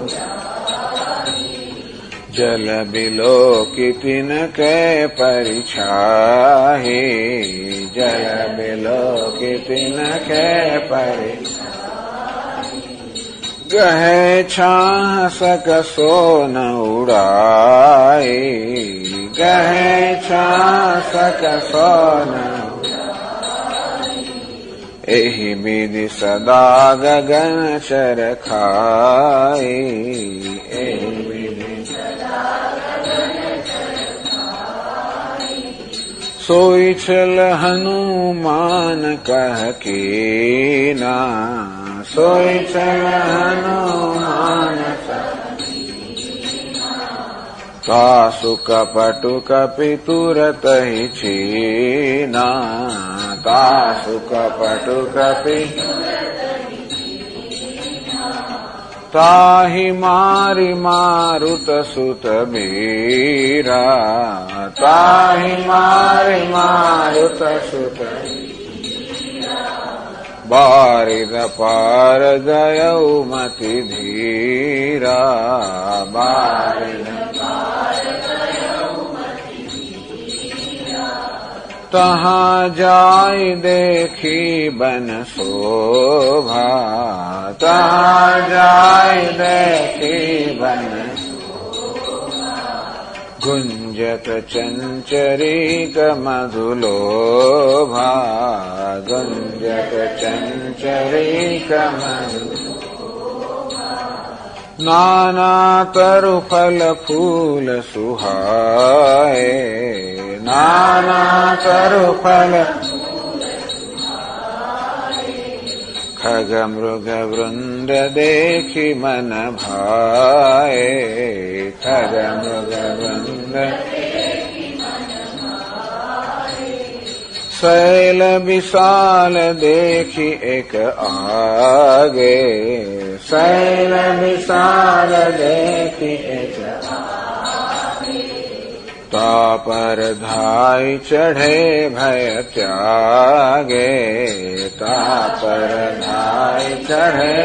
જલ બિલો કિતિન કે પરિછાહે, જલ બિલો કિતિન કે પરિછાહે. ગહે છાહ સક સોન ઉડાએ, ગહે છાહ સક સોન એહી વિધિ સદા ગગન ચરખાએ, એહી વિધિ સોઈ છલ હનુમાન કહ કીના, સોઈ છલ હનુમાન તાસુ કપટુ કપિ તુરત હિ છીના, તાસુ કપટુ કપિ તાહી મારી મારુત સુત બીરા, તાહી મારી મારુત સુત બારિદ પાર ગયૌ મતિ ધીરા, બારિદ તહાં જાય દેખી બન શોભા, તહાં જાય દેખી બન ગુંજત ચંચરીક મધુલોભા, ગુંજત ચંચરીક નાના તરુ ફલ ફૂલ સુહાય, નાના તરુ ફલ ખગ મૃગ વૃંદ દેખી મન ભાય, ખગ મૃગ વૃંદ शैल विशाल देखी एक आगे, शैल विशाल देखी एक तापर धाई चढ़े भय त्यागे, तापर धाई चढ़े।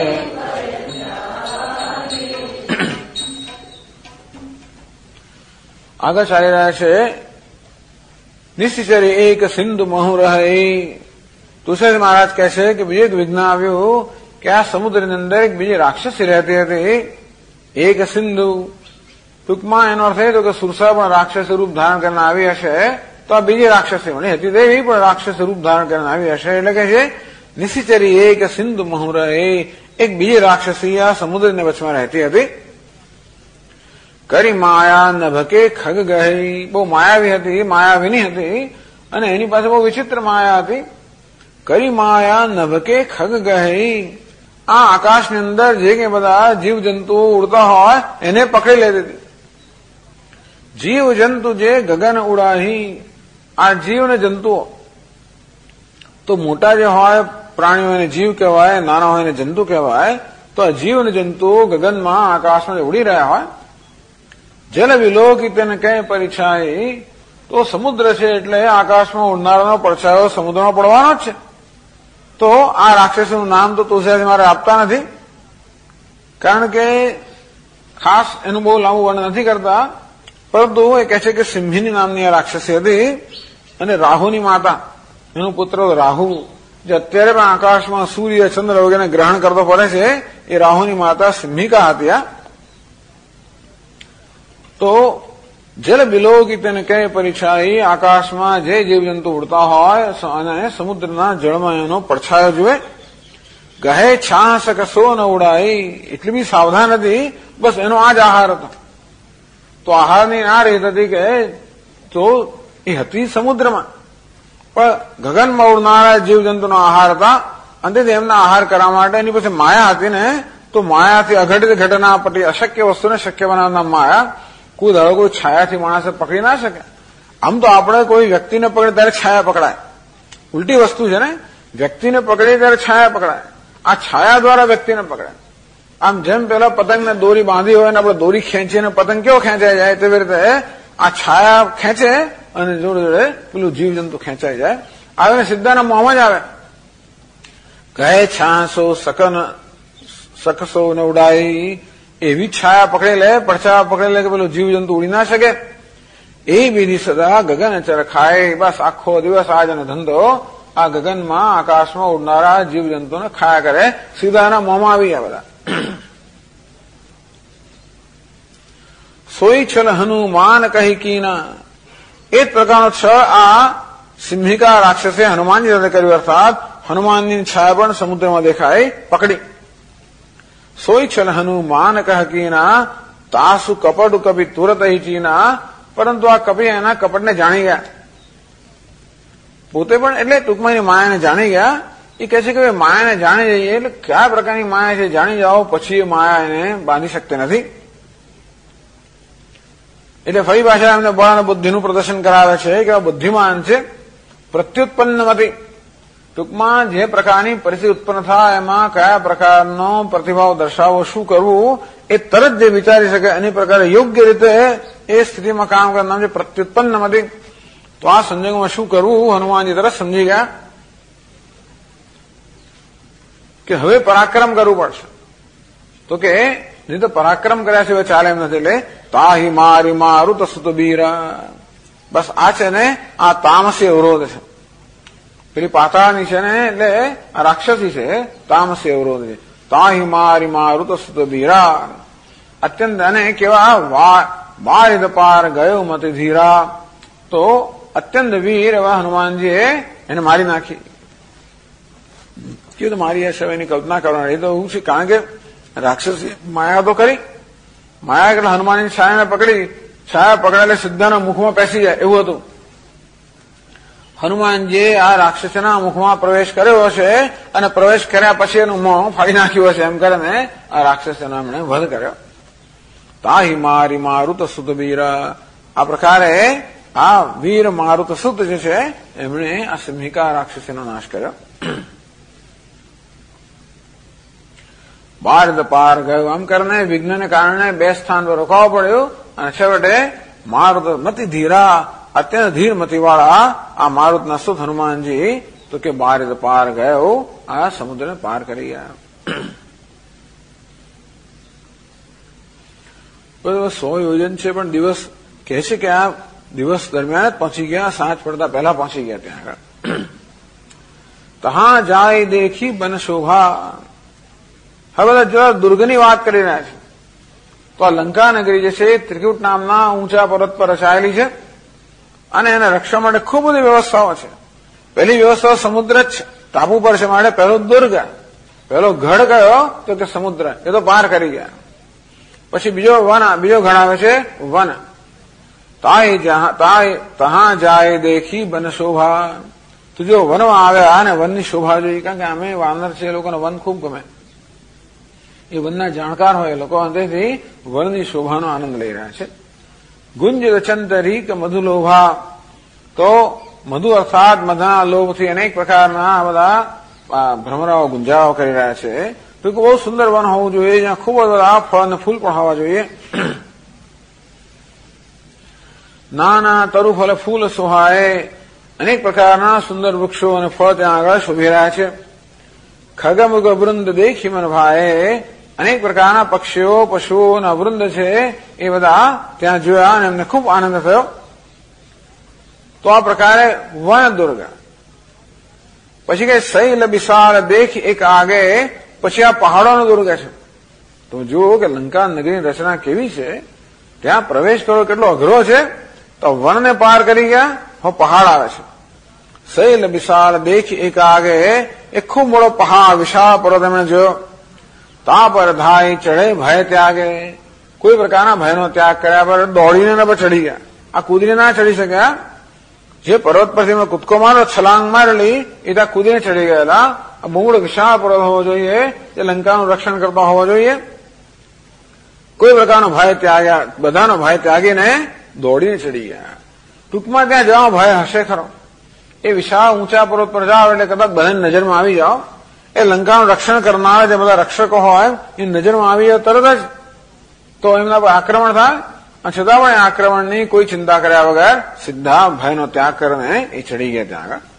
આગળ ચાલી રહ્યા છે નિશ્ચરી એક સિંધુ મહુ રહી. તુલસીદાસ મહારાજ કહે છે કે બીજું એક વિઘ્ન આવ્યું કે આ સમુદ્રની અંદર એક બીજી રાક્ષસી રહેતી હતી, એક સિંધુ. ટૂંકમાં એનો અર્થ એ હતો કે સુરસા પણ રાક્ષસ રૂપ ધારણ કરીને આવી હશે, તો આ બીજી રાક્ષસી મળી હતી દેવી પણ રાક્ષસ રૂપ ધારણ કરીને આવી હશે. એટલે કે છે નિશ્ચરી એક સિંધુ મહુ રહી, એક બીજી રાક્ષસી આ સમુદ્રની વચમાં રહેતી હતી. કરી માયા નભકે ખગ ગઈ, બહુ માયાવી હતી, માયાવીની હતી અને એની પાસે બહુ વિચિત્ર માયા હતી. કરી માયા નભકે ખગ ગઈ, આ આકાશની અંદર જે કે બધા જીવ જંતુઓ ઉડતા હોય એને પકડી લેતી હતી. જીવ જંતુ જે ગગન ઉડાહી, આ જીવ ને જંતુઓ તો મોટા જે હોય પ્રાણીઓ એને જીવ કહેવાય, નાના હોય એને જંતુ કહેવાય. તો આ જીવ અને જંતુઓ ગગનમાં આકાશમાં ઉડી રહ્યા હોય. જલ વિલોકી તેને કઈ પરિછાઈ, તો સમુદ્ર છે એટલે આકાશમાં ઉડનારાનો પડછાયો સમુદ્રમાં પડવાનો જ છે. તો આ રાક્ષસનું નામ તો તુલસીદાસ મારે આપતા નથી, કારણ કે ખાસ એનું બહુ લાંબુ વર્ણન નથી કરતા, પરંતુ એ કહે છે કે સિંહિની નામની આ રાક્ષસી હતી અને રાહુની માતા, એનું પુત્ર રાહુ, જે અત્યારે પણ આકાશમાં સૂર્ય ચંદ્ર વગેરે ગ્રહણ કરતો પડે છે, એ રાહુની માતા સિંહિકા હતી. તો જલ બિલોકી તેને કહે પરિછાઈ, આકાશમાં જે જીવજંતુ ઉડતા હોય અને સમુદ્રના જળમાં એનો પડછાયો જુએ. ગહે છાસ કસો ન ઉડાઈ, એટલી બી સાવધાન હતી, બસ એનો આ જ આહાર હતો. તો આહારની આ રીત હતી કે તો એ હતી સમુદ્રમાં, પણ ગગનમાં ઉડનારા જીવજંતુનો આહાર હતા. અંતે એમના આહાર કરવા માટે એની પાસે માયા હતી ને, તો માયાથી અઘટિત ઘટના પટી અશક્ય વસ્તુને શક્ય બનાવનાર માયા. કોઈ ધારો કોઈ છાયાથી માણસે પકડી ના શકે. આમ તો આપણે કોઈ વ્યક્તિને પકડે ત્યારે છાયા પકડાય, ઉલટી વસ્તુ છે ને. વ્યક્તિને પકડીએ ત્યારે છાયા પકડાય, આ છાયા દ્વારા વ્યક્તિને પકડાય. આમ જેમ પેલા પતંગને દોરી બાંધી હોય ને આપણે દોરી ખેંચીને પતંગ કેવો ખેંચાઈ જાય, તેવી રીતે આ છાયા ખેંચે અને જોડે જોડે પેલું જીવજંતુ ખેંચાઈ જાય. આવે સીધાના મોંમાં જ આવે. કહે છાસો સકસો ને ઉડાઈ, એવી છાયા પકડી લે, પડછાયા પકડી લે કે પેલું જીવજંતુ ઉડી ના શકે. એ બીજી સદા ગગન ચરખાય, બસ આખો દિવસ આજ અને ધંધો આ ગગનમાં આકાશમાં ઉડનારા જીવજંતુને ખાયા કરે, સીધા એના મોંમાં આવી ગયા બધા. સોઈ છલ હનુમાન કહી કીના, એ જ પ્રકારનો છ આ સિંહિકા રાક્ષસે હનુમાનજી સાથે કર્યું, અર્થાત હનુમાનની છાયા પણ સમુદ્રમાં દેખાય, પકડી. સોઈ છલ હનુમાન કહ કીના, તાસુ કપડ કપી તુરત ચીના, પરંતુ આ કપી એના કપડને જાણી ગયા. પોતે પણ એટલે ટૂંકમાં એની માયાને જાણી ગયા. એ કહે છે કે માયાને જાણી જઈએ એટલે કયા પ્રકારની માયા છે જાણી જાઓ, પછી એ માયા એને બાંધી શકતી નથી. એટલે ફરી પાછા એમને બળ અને બુદ્ધિનું પ્રદર્શન કરાવે છે કે આ બુદ્ધિમાન છે. પ્રત્યુત્પન્નમતી, ટૂંકમાં જે પ્રકારની પરિસ્થિતિ ઉત્પન્ન થાય એમાં કયા પ્રકારનો પ્રતિભાવ દર્શાવવો, શું કરવું, એ તરત જે વિચારી શકે એની પ્રકારે યોગ્ય રીતે એ સ્થિતિમાં કામ કરવાનું નામ છે પ્રત્યુત્પન્નમતી. તો આ સંજોગોમાં શું કરવું હનુમાનજી તરત સમજી ગયા કે હવે પરાક્રમ કરવું પડશે. તો કે નહીં તો પરાક્રમ કર્યા છે ચાલે એમ નથી. એટલે તાહી મારી મારું તો સુત બીરા, બસ આ છે ને આ તામસી અવરોધ છે. પેલી પાતાળની છે ને એટલે આ રાક્ષસી છે, તામસી અવરોધ છે. તાહી મારી મારું તો સુત બીરા, અત્યંત અને કેવા વારિદ પાર ગયો મત ધીરા. તો અત્યંત વીર એવા હનુમાનજીએ એને મારી નાખી. કેવું તો મારી હશે એની કલ્પના કરવાની. એ તો એવું છે, કારણ કે રાક્ષસી માયા તો કરી, માયા એટલે હનુમાનની છાયાને પકડી, છાયા પકડેલે સીધાના મુખમાં પેસી જાય એવું હતું. હનુમાનજીએ આ રાક્ષસના મુખમાં પ્રવેશ કર્યો હશે અને પ્રવેશ કર્યા પછી એનું મોં ફાડી નાખ્યું હશે, એમ કરીને આ રાક્ષસના એમણે વધ કર્યો. તાહી મારી મારું તો સુતબીરા, આ પ્રકારે આ વીર મારુત સુત જે છે એમણે આ સિંહિકા રાક્ષસીનો નાશ કર્યો. બારદ પાર ગયો. આમ કરીને વિઘ્નને કારણે 2 સ્થાન પર રોકાવવું પડ્યું અને છેવટે મારુત મતિ ધીરા, અત્યંત ધીર મતિવાળા આ મારુતના સુત હનુમાનજી તો કે બારદ પાર ગયો, આ સમુદ્રને પાર કરી ગયા. 100 યોજન છે પણ દિવસ કહે છે કે આ દિવસ દરમિયાન જ પહોંચી ગયા, સાંજ પડતા પહેલા પહોંચી ગયા ત્યાં આગળ. તહા જાય દેખી બન શોભા. હવે બધા જો દુર્ગની વાત કરી રહ્યા છે તો આ લંકા નગરી જે છે ત્રિકૂટ નામના ઊંચા પર્વત પર રચાયેલી છે અને એને રક્ષણ માટે ખૂબ બધી વ્યવસ્થાઓ છે. પહેલી વ્યવસ્થા સમુદ્ર જ છે, ટાપુ પર છે, માટે પહેલો દુર્ગ, પહેલો ગઢ કયો તો કે સમુદ્ર, એ તો પાર કરી ગયા. પછી બીજો ગઢ આવે છે વન. તહા જાય દેખી બન શોભા. તો જો વનમાં આવ્યા અને વનની શોભા જોઈ, કારણ કે અમે વાનર છે, એ લોકોને વન ખૂબ ગમે, એ વનના જાણકાર હોય એ લોકો, તેથી વનની શોભાનો આનંદ લઈ રહ્યા છે. ગુંજ રચંતરી કે મધુ લોભા. તો મધુ અર્થાત મધના લોભથી અનેક પ્રકારના આ બધા ભ્રમરાઓ ગુંજાઓ કરી રહ્યા છે. તો બહુ સુંદર વન હોવું જોઈએ, જ્યાં ખૂબ બધા ફળ અને ફૂલ પણ હોવા જોઈએ. નાના તરુ ફળ ફૂલ સોહાય. અનેક પ્રકારના સુંદર વૃક્ષો અને ફળ ત્યાં આગળ શોભી રહ્યા છે. ખગમૃગ વૃંદ દેખી મન ભાઈ. અનેક પ્રકારના પક્ષીઓ, પશુઓના વૃંદ છે એ બધા ત્યાં જોયા અને એમને ખૂબ આનંદ થયો. તો આ પ્રકારે વન દુર્ગ. પછી કે શૈલ વિશાળ દેખ એક આગે. પછી આ પહાડોનો દુર્ગ છે. તો જુઓ કે લંકા નગરીની રચના કેવી છે, ત્યાં પ્રવેશ કરવો કેટલો અઘરો છે. તો વનને પાર કરી ગયા, હવે પહાડ આવે છે. શૈલ વિશાળ દેખ એક આગે. એક ખૂબ મોટો પહાડ, વિશાળ પર્વત એમણે જોયો. તા પર ધાઈ ચડે ભય ત્યાગે. કોઈ પ્રકારના ભયનો ત્યાગ કર્યા પર દોડીને એના પર ચડી ગયા. આ કૂદીને ના ચડી શક્યા. જે પર્વત પરથી એમણે કૂદકો માર્યો, છલાંગ મારેલી, એ ત્યાં કૂદીને ચડી ગયેલા. આ બહુ મોટો વિશાળ પર્વત હોવો જોઈએ, જે લંકાનું રક્ષણ કરતો હોવો જોઈએ. કોઈ પ્રકારનો ભય ત્યાગ્યા, બધાનો ભય ત્યાગીને દોડીને ચડી ગયા. ટૂંકમાં ત્યાં જવાનો ભય હશે ખરો. એ વિશાળ ઊંચા પર્વત પર જાઓ એટલે કદાચ બધાની નજરમાં આવી જાઓ. એ લંકાનું રક્ષણ કરનારા જે બધા રક્ષકો હોય એ નજરમાં આવી જાય તરત જ તો એમના પર આક્રમણ થાય. અને છતાં પણ આક્રમણની કોઈ ચિંતા કર્યા વગર સીધા ભયનો ત્યાગ કરીને એ ચડી ગયા ત્યાં આગળ.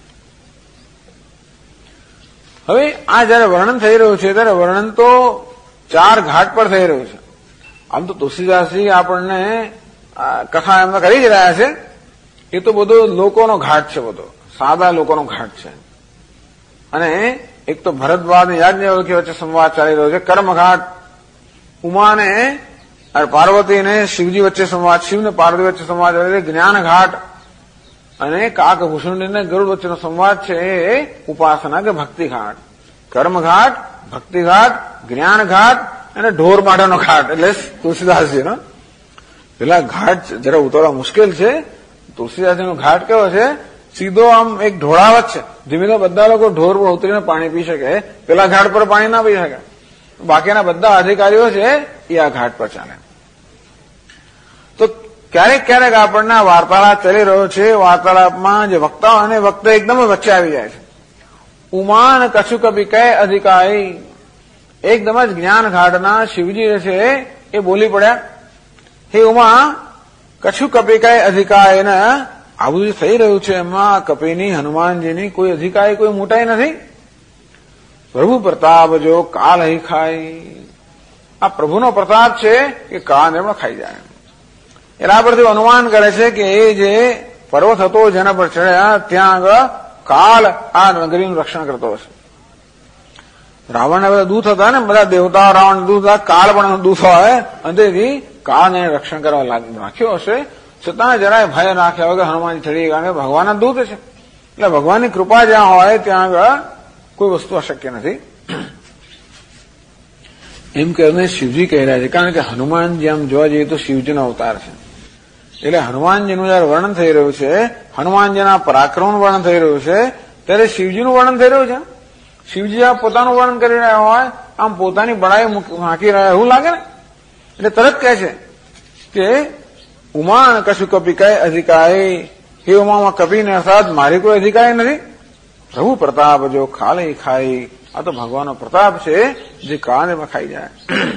હવે આ જયારે વર્ણન થઈ રહ્યું છે ત્યારે વર્ણન તો 4 ઘાટ પર થઈ રહ્યું છે. આમ તો તુલસીદાસજી આપણને કથા એમને કરી જ રહ્યા છે. એ તો બધો લોકોનો ઘાટ છે, બધો સાદા લોકોનો ઘાટ છે. અને એક તો ભરદ્વાજ અને યાજ્ઞવલ્ક્ય વચ્ચે સંવાદ ચાલી રહ્યો છે. કર્મઘાટ. ઉમાને પાર્વતી અને શિવજી વચ્ચે સંવાદ, શિવને પાર્વતી વચ્ચે સંવાદ ચાલી રહ્યો. જ્ઞાન ઘાટ અને કાકભૂષુંડી ને ગરુડ વચ્ચેનો સંવાદ છે એ ઉપાસના કે ભક્તિ ઘાટ. કર્મઘાટ, ભક્તિઘાટ, જ્ઞાન ઘાટ અને ઢોર માટેનો ઘાટ, એટલે તુલસીદાસજીનો. પેલા ઘાટ જરા ઉતરવા મુશ્કેલ છે. તુલસીદાસજીનો ઘાટ કેવો છે, સીધો આમ એક ઢોળાવત છે. ધીમે ધીમે બધા લોકો ઢોર પર ઉતરીને પાણી પી શકે. પેલા ઘાટ પર પાણી ના પી શકે. બાકીના બધા અધિકારીઓ છે એ આ ઘાટ પર ચાલે. તો ક્યારેક ક્યારેક આપણને આ વાર્તાલાપ ચાલી રહ્યો છે. વાર્તાલાપમાં જે વક્તા અને વક્તા એકદમ વચ્ચે આવી જાય છે. ઉમાન કછુક કપિકય અધિકારી. એકદમ જ જ્ઞાન ઘાટના શિવજી જે છે એ બોલી પડ્યા, હે ઉમા, કછુક કપિકય અધિકારી. આ બધું થઈ રહ્યું છે એમાં કપિની, હનુમાનજીની કોઈ અધિકારી, કોઈ મોટાઈ નથી. પ્રભુ પ્રતાપ જો કાલ હી ખાય. આ પ્રભુનો પ્રતાપ છે કે કાળ એમનો ખાઈ જાય. એના પરથી અનુમાન કરે છે કે એ જે પર્વત હતો જેના પર ચડ્યા ત્યાં આગળ કાળ આ નગરીનું રક્ષણ કરતો હશે. રાવણના બધા દૂત હતા ને, બધા દેવતાઓ રાવણ દૂત હતા, કાળ પણ દૂત હોય, અને તેથી કાળને રક્ષણ કરવા રાખ્યો હશે. છતાં જરાય ભય નાખ્યા વગર હનુમાનજી ચડી ગયા, કારણ કે ભગવાનના દૂત છે. એટલે ભગવાનની કૃપા જ્યાં હોય ત્યાં આગળ કોઈ વસ્તુ અશક્ય નથી. એમ કરીને શિવજી કહી રહ્યા છે, કારણ કે હનુમાનજી આમ જોવા જઈએ તો શિવજીનો અવતાર છે. એટલે હનુમાનજીનું જયારે વર્ણન થઈ રહ્યું છે, હનુમાનજીના પરાક્રમનું વર્ણન થઈ રહ્યું છે, ત્યારે શિવજીનું વર્ણન થઈ રહ્યું છે. શિવજી આ પોતાનું વર્ણન કરી રહ્યા હોય, આમ પોતાની બડાઈ હાંકી રહ્યા એવું લાગે ને. એટલે તરત કહે છે કે ઉમાણ કશું કપી કઈ અધિકાય, હે ઉમામાં કપીને અર્થાત મારી કોઈ અધિકાય નથી. પ્રભુ પ્રતાપ જો ખાલી ખાઈ, આ તો ભગવાનનો પ્રતાપ છે જે કાળમાં ખાઈ જાય.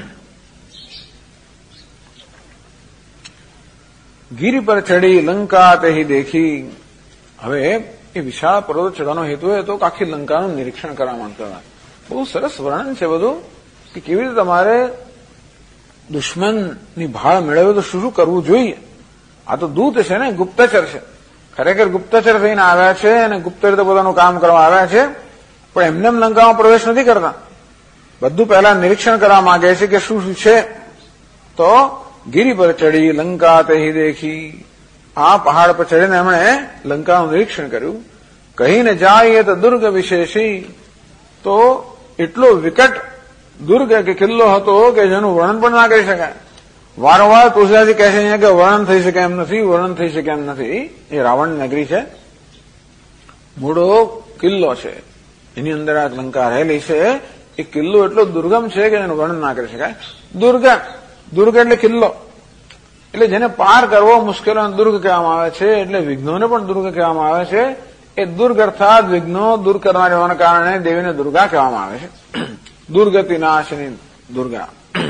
ગીરી પર ચડી લંકા તેહી દેખી. હવે એ વિશાળ પર્વત ચડવાનો હેતુ એ હતો કે આખી લંકાનું નિરીક્ષણ કરવા માંગતા હતા. બહુ સરસ વર્ણન છે બધું કે કેવી રીતે તમારે દુશ્મનની ભાળ મેળવે તો શું શું કરવું જોઈએ. આ તો દૂત છે ને, ગુપ્તચર છે, ખરેખર ગુપ્તચર થઈને આવ્યા છે અને ગુપ્ત રીતે પોતાનું કામ કરવા આવ્યા છે, પણ એમને એમ લંકામાં પ્રવેશ નથી કરતા. બધું પહેલા નિરીક્ષણ કરવા માંગે છે કે શું શું છે. તો ગીરી પર ચડી લંકા તેહી દેખી, આ પહાડ પર ચડીને એમણે લંકાનું નિરીક્ષણ કર્યું. કહીને જાય તો દુર્ગ વિશેષી, તો એટલો વિકટ દુર્ગ કે કિલ્લો હતો કે જેનું વર્ણન પણ ના કરી શકાય. વારંવાર તુલસીદાસજી કહે છે કે વર્ણન થઈ શકે એમ નથી, વર્ણન થઈ શકે એમ નથી. એ રાવણ નગરી છે, મૂળો કિલ્લો છે, એની અંદર આ લંકા રહેલી છે. એ કિલ્લો એટલો દુર્ગમ છે કે એનું વર્ણન ના કરી શકાય. દુર્ગ એટલે કિલ્લો, એટલે જેને પાર કરવો મુશ્કેલીઓને દુર્ગ કહેવામાં આવે છે, એટલે વિઘ્નોને પણ દુર્ગ કહેવામાં આવે છે. એ દુર્ગ અર્થાત વિઘ્નો દૂર કરનારી હોવાના કારણે દેવીને દુર્ગા કહેવામાં આવે છે. દુર્ગતિ નાશની દુર્ગા.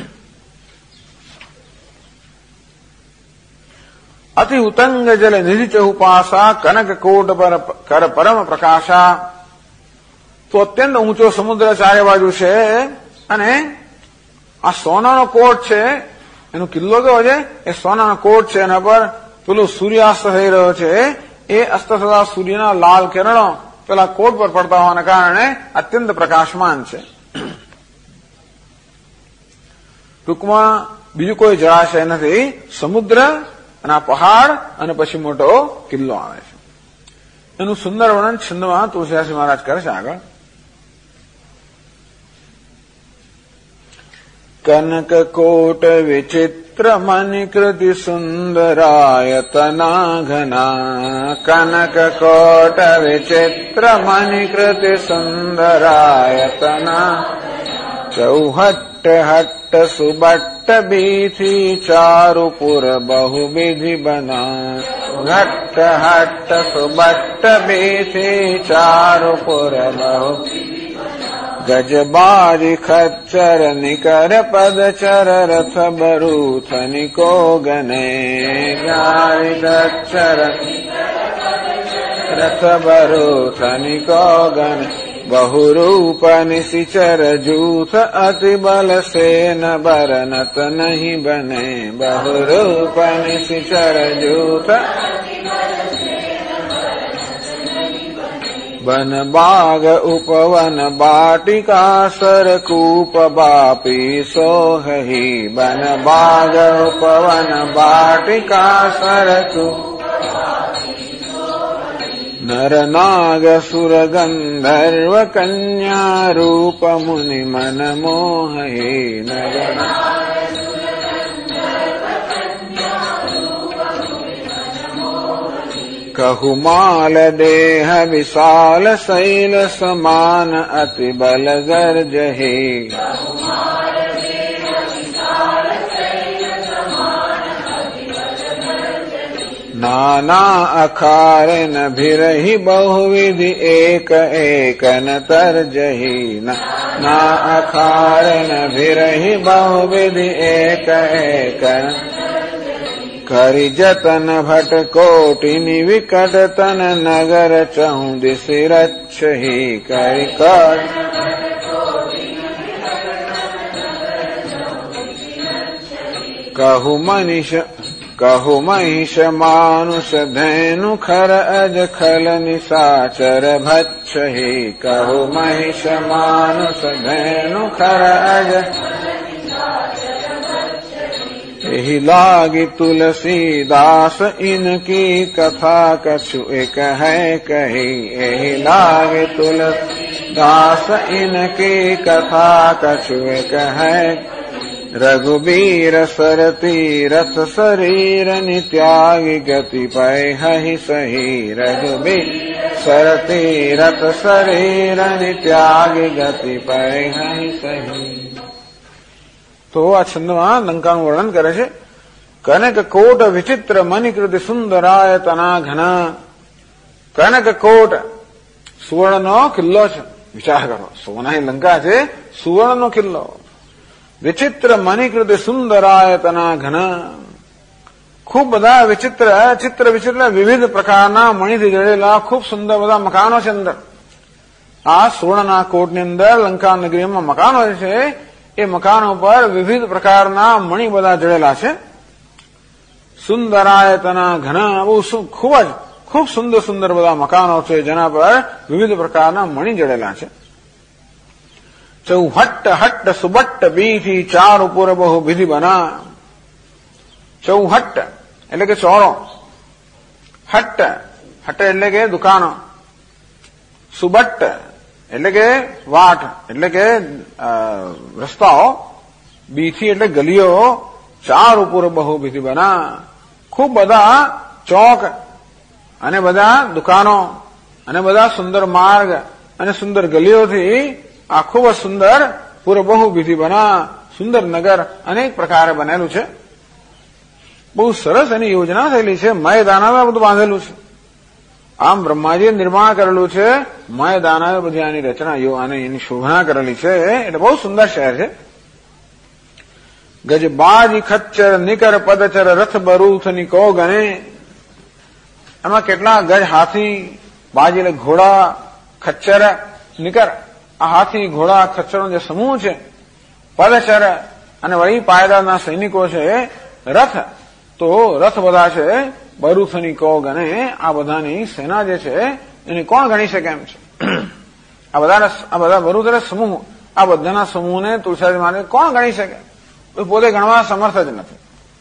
અતિ ઉતંગ જલ નિધિ ચહુપાસા, કનક કોટ પર કર પરમ પ્રકાશા. તો અત્યંત ઊંચો સમુદ્ર ચારે બાજુ છે અને આ સોનાનો કોટ છે. એનો કિલ્લો કેવો છે? એ સોનાનો કોટ છે. એના પર પેલું સૂર્યાસ્ત થઈ રહ્યો છે. એ અસ્ત થતા સૂર્યના લાલ કિરણો પેલા કોટ પર પડતા હોવાના કારણે અત્યંત પ્રકાશમાન છે. ટૂંકમાં બીજું કોઈ જળાશય નથી, સમુદ્ર અને આ પહાડ અને પછી મોટો કિલ્લો આવે છે. એનું સુંદર વર્ણન છંદમાં તુલસીદાસજી મહારાજ કરે છે આગળ. કનક કોટ વિચિત્ર મણિકૃતિ સુંદરાયતના ઘના, કનક કોટ વિચિત્ર મણિકૃતિ સુંદરાયતના, ચૌહટ્ટ હટ્ટ સુબટ્ટ બીથી ચારુપુર બહુવિધિ બના, ઘટ્ટ હટ્ટ સુબટ્ટ બીથી ચારુપુર બહુ, ગજબારી ખચ્ચર નિકર પદચર રથ બરૂથ નિકો ગને, ગારી ખચ્ચર રથ બરૂથ નિકો ગને, બહુરૂપ નિશિચર જૂથ અતિ બલ સેન બરનત નહીં બને, બહુરૂપ નિશિચર જૂથ બન બાગ ઉપવન બાટિકા સરકૂપ બાપી સોહી, બન બાગ ઉપવન બાટિકા સરકૂપ, નર નાગ સુર ગંધર્વ કન્યા રૂપ મુનિ મન મોહી, નર કહુમાલ દેહ વિશાલ શૈલ સમાન અતિ બલ ગર્જહી, નાના અખારે ન ભિરહી બહુવિધિ એક એકન તર્જહી, ના અખારે ન ભિરહી બહુવિધિ એક એકન, કરી જતન ભટ્ટ કોટિની વિકટ તન નગર ચહુ દિશી રચ્છહી, કરી કર કહુ મહિષ માનુષ ધેનુ ખર અજ ખલ નિશાચર ભચ્છહી, કહુ મહિષ માનુષ ધેનુ ખર અજ, यही लागी तुलसीदास इनकी कथा कछु एक है कही, यही लागी तुलसीदास इनकी कथा कछु एक है, रघुबीर सरती रथ शरीर नित्यागी गति पै हहि सही, रघुबीर सरती रथ शरीर नित्यागी गति पै हहि सही. તો આ છંદમાં લંકાનું વર્ણન કરે છે કનક કોટ વિચિત્ર મણિકૃતિ સુંદરાયતના ઘના. કનક કોટ સુવર્ણનો કિલ્લો છે. વિચાર કરો, સોનાની લંકા છે, સુવર્ણનો કિલ્લો. વિચિત્ર મણિકૃતિ સુંદરાયતના ઘના. ખૂબ બધા ચિત્ર વિચિત્ર વિવિધ પ્રકારના મણીથી જડેલા ખૂબ સુંદર બધા મકાનો છે અંદર. આ સુવર્ણના કોટની અંદર લંકા નગરીમાં મકાનો છે. એ મકાનો પર વિવિધ પ્રકારના મણી બધા જડેલા છે. સુંદરાયતના ઘણા, બહુ ખૂબ સુંદર બધા મકાનો છે જેના પર વિવિધ પ્રકારના મણી જડેલા છે. ચૌહટ્ટ હટ્ટ સુબટ્ટ બીથી ચાર ઉપર બહુ વિધિ બના. ચૌહટ્ટ એટલે કે ચોરો, હટ્ટ એટલે કે દુકાનો, સુબટ્ટ એટલે કે વાટ એટલે કે રસ્તાઓ, બીથી એટલે ગલીઓ, ચાર ઉપર બહુ વિધિ બના. ખૂબ બધા ચોક અને બધા દુકાનો અને બધા સુંદર માર્ગ અને સુંદર ગલીઓથી આ ખૂબ જ સુંદર પૂરો બહુ વિધિ બના, સુંદર નગર અનેક પ્રકારે બનેલું છે. બહુ સરસ એની યોજના થયેલી છે. મયદાનામાં બધું બાંધેલું છે. આમ બ્રહ્માજીએ નિર્માણ કરેલું છે. મયદાનાએ બધી આની રચના અને એની શોભના કરેલી છે. એટલે બહુ સુંદર શહેર છે. ગજબાજી ખચ્ચર નિકર પદચર રથ બરૂથ નિકો ગણે. એમાં કેટલા ગજ હાથી, બાજી એટલે ઘોડા, ખચ્ચર, નિકર આ હાથી, ઘોડા, ખચ્ચરનો જે સમૂહ છે, પદચર અને વળી પાયદાના સૈનિકો છે, રથ તો રથ બધા છે, બરૂથની કો ગણે. આ બધાની સેના જે છે એની કોણ ગણી શકે એમ છે. આ બધા બરૂથ એટલે સમૂહ, આ બધાના સમૂહને તુલસીદાસ મહારાજ કોણ ગણી શકે? પોતે ગણવા સમર્થ જ નથી.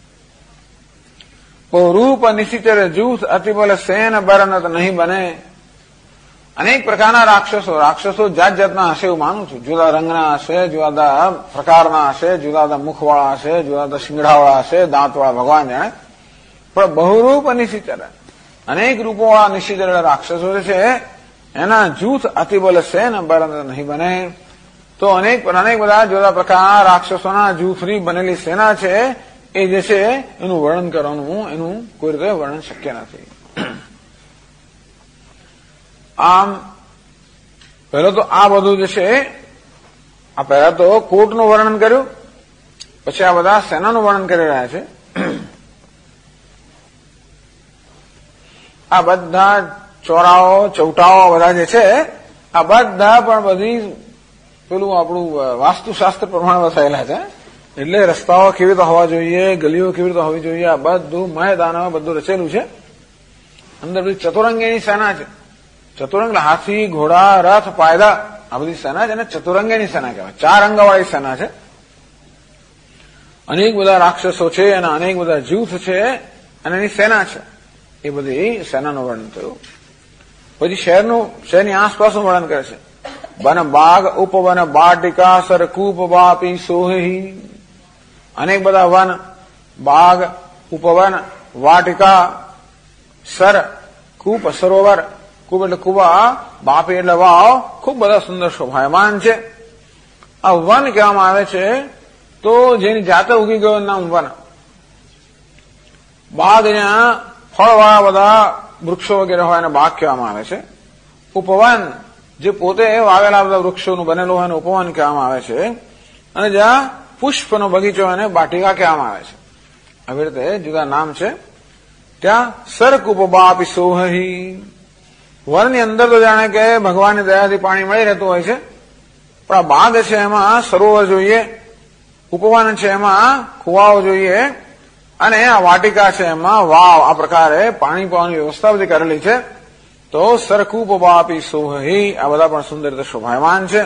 રૂપ નિશિચર જૂથ અતિબલ સેન બરનત નહીં બને. અનેક પ્રકારના રાક્ષસો જાત જાતના હશે એવું માનું છું. જુદા રંગના હશે, જુદા પ્રકારના હશે, જુદા મુખવાળા હશે, જુદા શિંગડાવાળા હશે, દાંતવાળા, ભગવાન જાણે. પણ બહુરૂપ નિશિચર, અનેક રૂપોવાળા નિશિચર રાક્ષસો છે એના જૂથ અતિબલ સેન બરનત નહીં બને. તો અનેક બધા જુદા પ્રકારના રાક્ષસોના જૂથની બનેલી સેના છે એ જે છે એનું વર્ણન કરવાનું એનું કોઈ રીતે વર્ણન શક્ય નથી. આમ પહેલા તો આ બધું જે છે, આ પહેલા તો કોટનું વર્ણન કર્યું, પછી આ બધા સેનાનું વર્ણન કરી રહ્યા છે. આ બધા ચોરાઓ, ચૌટાઓ બધા જે છે આ બધા પણ બધી પેલું આપણું વાસ્તુશાસ્ત્ર પ્રમાણે વસાયેલા છે. એટલે રસ્તાઓ કેવી રીતે હોવા જોઈએ, ગલીઓ કેવી રીતે હોવી જોઈએ, આ બધું મયદાનમાં બધું રચેલું છે. અંદર બધી ચતુરંગીની સેના છે. ચતુરંગ હાથી, ઘોડા, રથ, પાયદા આ બધી સેના છે અને ચતુરંગીની સેના કહેવાય. ચાર અંગવાળી સેના છે. અનેક બધા રાક્ષસો છે અને અનેક બધા જૂથ છે અને એની સેના છે. એ બધી સેનાનું વર્ણન થયું. પછી શહેરની આસપાસનું વર્ણન કરે છે. વન બાગ ઉપવન બાટિકા સરકૂપ વાપી સોહી. અનેક બધા વન, બાગ, ઉપવન, વાટિકા, સર, કૂપ, સરોવર, કૂપ એટલે કુવા, બાપી એટલે વાવ, ખૂબ બધા સુંદર શોભાયમાન છે. આ વન કહેવામાં આવે છે તો જેની જાતે ઉગી ગયો નામ વન. બાગ જ્યાં ફળવાળા બધા વૃક્ષો વગેરે હોય એને બાગ કહેવામાં આવે છે. ઉપવન જે પોતે વાવેલા બધા વૃક્ષોનું બનેલું હોય એને ઉપવન કહેવામાં આવે છે. અને જ્યાં પુષ્પનો બગીચો એને બાટિકા કહેવામાં આવે છે. આવી રીતે જુદા નામ છે. ત્યાં સરકૂપ બાપી સોહી. વનની અંદર તો જાણે કે ભગવાનની દયાથી પાણી મળી રહેતું હોય છે, પણ આ બાગ છે એમાં સરોવર જોઈએ, ઉપવન છે એમાં કુવાઓ જોઈએ, અને આ વાટિકા છે એમાં વાવ. આ પ્રકારે પાણી પીવાની વ્યવસ્થા બધી કરેલી છે. તો સરકૂપ બાપી સોહી આ બધા પણ સુંદર રીતે શોભાયમાન છે.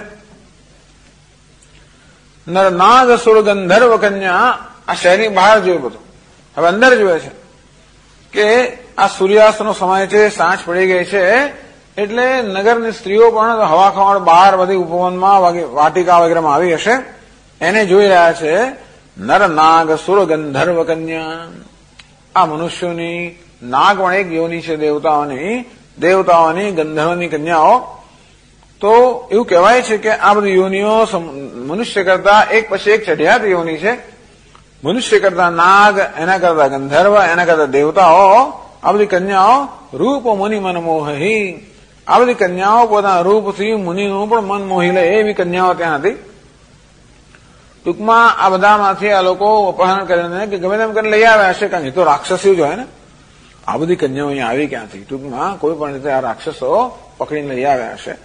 નર નાગ સુર ગંધર્વ કન્યા. આ શહેરની બહાર જોયું બધું, હવે અંદર જોયે છે કે આ સૂર્યાસ્તનો સમય છે, સાંજ પડી ગઈ છે, એટલે નગરની સ્ત્રીઓ પણ હવા ખાવા બહાર બધી ઉપવનમાં વાટિકા વગેરેમાં આવી હશે. એને જોઈ રહ્યા છે. નર નાગ સુર ગંધર્વ કન્યા. આ મનુષ્યોની નાગ પણ એક યોની છે દેવતાઓની ગંધર્વની કન્યાઓ. તો એવું કહેવાય છે કે આ બધી યોનિઓ મનુષ્ય કરતા એક પછી એક ચઢિયાત યોની છે. મનુષ્ય કરતા નાગ, એના કરતા ગંધર્વ, એના કરતા દેવતાઓ, આ બધી કન્યાઓ રૂપ મુનિ મન મોહી, આ બધી કન્યાઓ પોતાના રૂપથી મુનિનું પણ મન મોહી લે એવી કન્યાઓ ત્યાં હતી. ટૂંકમાં આ બધામાંથી આ લોકો અપહરણ કરીને કે ગમે તેમ કરીને લઈ આવ્યા હશે, કારણ એ તો રાક્ષસીઓ જ હોય ને. આ બધી કન્યાઓ અહીંયા આવી ક્યાંથી? ટૂંકમાં કોઈ પણ રીતે આ રાક્ષસો પકડીને લઈ આવ્યા હશે.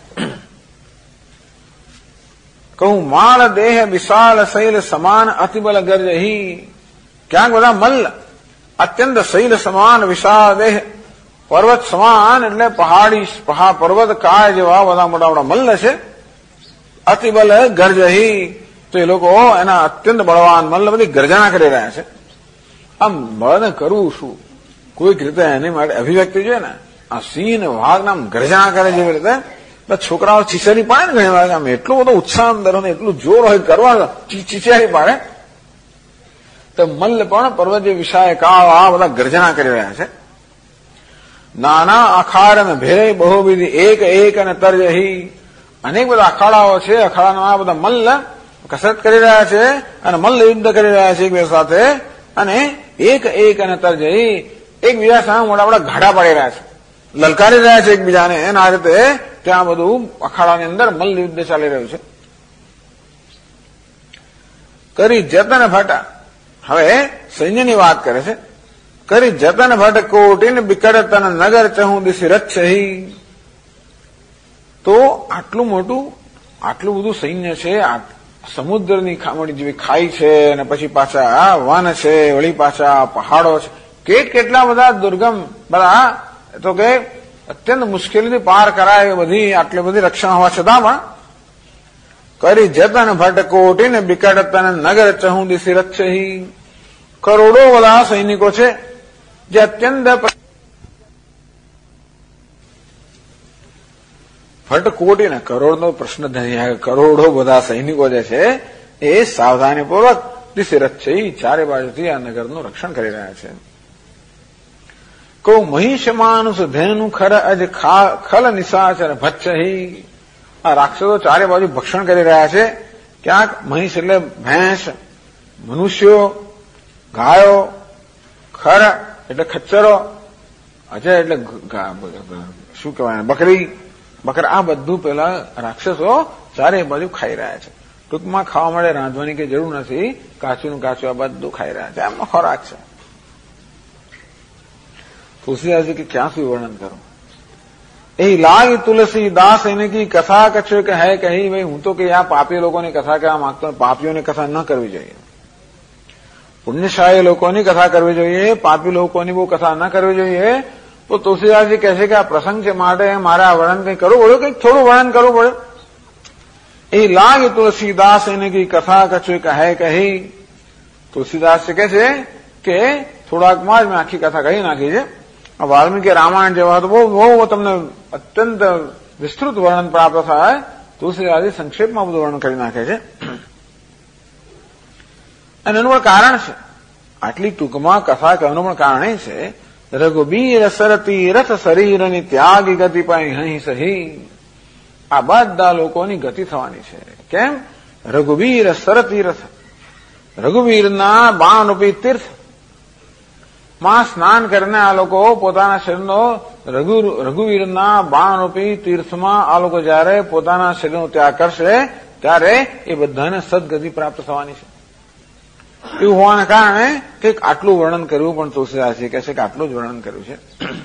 કહું માળ દેહ વિશાળ શૈલ સમાન અતિબલ ગર્જહી, ક્યાંક બધા મલ્લ અત્યંત શૈલ સમાન વિશાળ દેહ, પર્વત સમાન એટલે પર્વત કાય જેવા બધા મોટા મોટા મલ્લ છે. અતિબલ ગર્જહી, તો એ લોકો એના અત્યંત બળવાન મલ્લ બધી ગર્જના કરી રહ્યા છે. આમ બળને કરવું શું? કોઈક રીતે એની માટે અભિવ્યક્તિ જોઈએ ને. આ સિંહ વાઘ નામ ગર્જના કરે જેવી રીતે છોકરાઓ ચીચરી પાડે ને ઘણી વાર, આમ એટલો બધો ઉત્સાહ અંદર એટલું જોર હોય કરવા, ચીચરી પાડે. તો મલ્લ પણ પર્વત જે વિષય કાળ આ બધા ગર્જના કરી રહ્યા છે. નાના અખાડ અને ભેરે બહુવિધ એક એક અને તર્જહી, અનેક બધા અખાડાઓ છે. અખાડાના બધા મલ્લ કસરત કરી રહ્યા છે અને મલ્લ યુદ્ધ કરી રહ્યા છે એકબીજા સાથે. અને એક એક અને તર્જહી, એકબીજા સામે મોટા મોટા ઘાડા પાડી રહ્યા છે, લલકારી રહ્યા છે એકબીજાને. એના રીતે ત્યાં બધું અખાડાની અંદર મલ્લ યુદ્ધ ચાલી રહ્યું છે. કરી જતન ભટ્ટ, હવે સૈન્યની વાત કરે છે. કરી જતન ભટ્ટ કોટીન બિકડતન નગર ચહું દિશી રચ્છહી, તો આટલું બધું સૈન્ય છે. સમુદ્રની ખામણી જેવી ખાઈ છે, અને પછી પાછા વન છે, વળી પાછા પહાડો છે, કેટલા બધા દુર્ગમ બધા, તો કે અત્યંત મુશ્કેલીથી પાર કરાય બધી, આટલી બધી રક્ષણ હોવા છતાં પણ કરી જતન ભટ્ટ કોટીને બિકડતન નગર ચહું દિશી રચ્છહી, કરોડો બધા સૈનિકો છે જે અત્યંત ભટ્ટ કોટીને, કરોડનો પ્રશ્ન ધન્ય, કરોડો બધા સૈનિકો જે છે એ સાવધાનીપૂર્વક દિશી રચ્છહી, ચારે બાજુથી આ નગરનું રક્ષણ કરી રહ્યા છે. કહું મહિષ માનુષ ધેનુ ખર અજ ખલ નિશાચર ભચ્છહી, આ રાક્ષસો ચારે બાજુ ભક્ષણ કરી રહ્યા છે. ક્યાંક મહિષ એટલે ભેંસ, મનુષ્યો, ગાયો, ખર એટલે ખચ્ચરો, અજય એટલે શું કહેવાય બકરા, આ બધું પેલા રાક્ષસો ચારે બાજુ ખાઈ રહ્યા છે. ટૂંકમાં ખાવા માટે રાંધવાની કે જરૂર નથી, કાચું આ બધું ખાઈ રહ્યા છે. એમનો ખોરાક છે. તુલસીદાસજી કે ક્યાં સુધી વર્ણન કરું? એ લાગ તુલસીદાસ એને કી કથા કચ્છો કે હૈ કહી, ભાઈ હું તો કે આ પાપી લોકોની કથા કહેવા માંગતો, પાપીઓની કથા ન કરવી જોઈએ. પુણ્યશાળી લોકોની કથા કરવી જોઈએ, પાપી લોકોની બહુ કથા ન કરવી જોઈએ. તો તુલસીદાસજી કહે છે કે આ પ્રસંગ છે માટે મારે આ વર્ણન કંઈ કરવું પડ્યું, કંઈક થોડું વર્ણન કરવું પડ્યું. એ લાગ તુલસીદાસ એને કી કથા કચ્છો કે હૈ કહી, તુલસીદાસ કહે છે કે થોડાકમાં જ મેં આખી કથા કહી નાખી છે. વાલ્મીકી રામાયણ જેવા તો બહુ તમને અત્યંત વિસ્તૃત વર્ણન પ્રાપ્ત થાય. તુલસીદાસજી સંક્ષેપમાં બધું વર્ણન કરી નાખે છે. અને એનું પણ કારણ છે, આટલી ટૂંકમાં કથા કહેવાનું પણ કારણ એ છે, રઘુબીર સરતી રથ શરીરની ત્યાગી ગતિ પાઈ હહીં સહી, આ બધા લોકોની ગતિ થવાની છે. કેમ? રઘુબીર સરતી રથ, રઘુવીરના બાણરૂપી તીર્થ માં સ્નાન કરીને આ લોકો પોતાના શરીરનો રઘુવીરના બાણરૂપી તીર્થમાં આ લોકો જયારે પોતાના શરીરનો ત્યાગ કરશે ત્યારે એ બધાને સદગતિ પ્રાપ્ત થવાની છે. એવું હોવાના કારણે કંઈક આટલું વર્ણન કર્યું, પણ તુલસીદાસજી કહે છે કે આટલું જ વર્ણન કર્યું છે.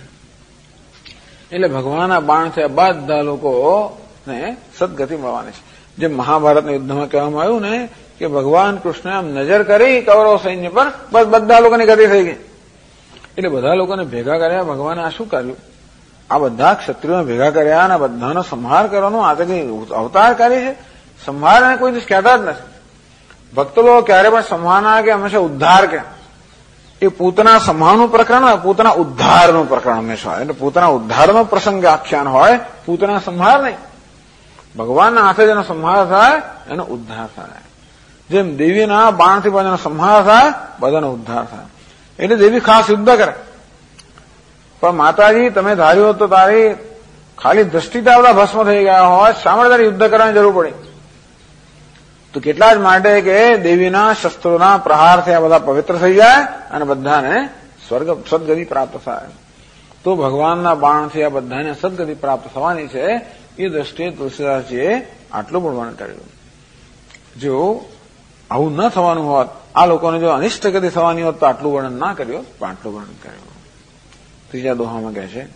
એટલે ભગવાનના બાણથી બધા લોકોને સદગતિ મળવાની છે. જેમ મહાભારતના યુદ્ધમાં કહેવામાં આવ્યું ને કે ભગવાન કૃષ્ણે આમ નજર કરી કૌરવ સૈન્ય પર, બસ બધા લોકોની ગતિ થઈ ગઈ. એટલે બધા લોકોને ભેગા કર્યા. ભગવાને આ શું કર્યું? આ બધા ક્ષત્રિયોને ભેગા કર્યા અને બધાનો સંહાર કરવાનો આ તો કઈ અવતાર કાર્ય છે. સંહારને કોઈ દિવસ કહેતા જ નથી. ભક્તો લોકો ક્યારે પણ સંહારના કે હંમેશા ઉદ્ધાર કે, એ પૂતના સંહારનું પ્રકરણ હોય, પૂતના ઉદ્ધારનું પ્રકરણ હંમેશા હોય. એટલે પૂતના ઉદ્ધારનો પ્રસંગ આખ્યાન હોય, પૂતના સંહાર નહીં. ભગવાનના હાથે જેનો સંહાર થાય એનો ઉદ્ધાર થાય. જેમ દેવીના બાણથી બધાનો સંહાર થાય, બધાનો ઉદ્ધાર થાય. એટલે દેવી ખાસ યુદ્ધ કરે. પણ માતાજી તમે ધાર્યું તો તારી ખાલી દ્રષ્ટિતા બધા ભસ્મ થઈ ગયા હોય, શા માટે તારે યુદ્ધ કરવાની જરૂર પડી? તો કેટલા જ માટે કે દેવીના શસ્ત્રોના પ્રહારથી આ બધા પવિત્ર થઈ જાય અને બધાને સદગતિ પ્રાપ્ત થાય. તો ભગવાનના બાણથી આ બધાને સદગતિ પ્રાપ્ત થવાની છે. એ દ્રષ્ટિએ તુલસીદાસજીએ આટલું પણ વર્ણન કર્યું. જો આવું ન થવાનું હોત, આ લોકોને જો અનિષ્ટ ગતિ થવાની હોત તો આટલું વર્ણન ના કર્યું, પણ આટલું વર્ણન કર્યું. ત્રીજા દોહામાં કહે છે,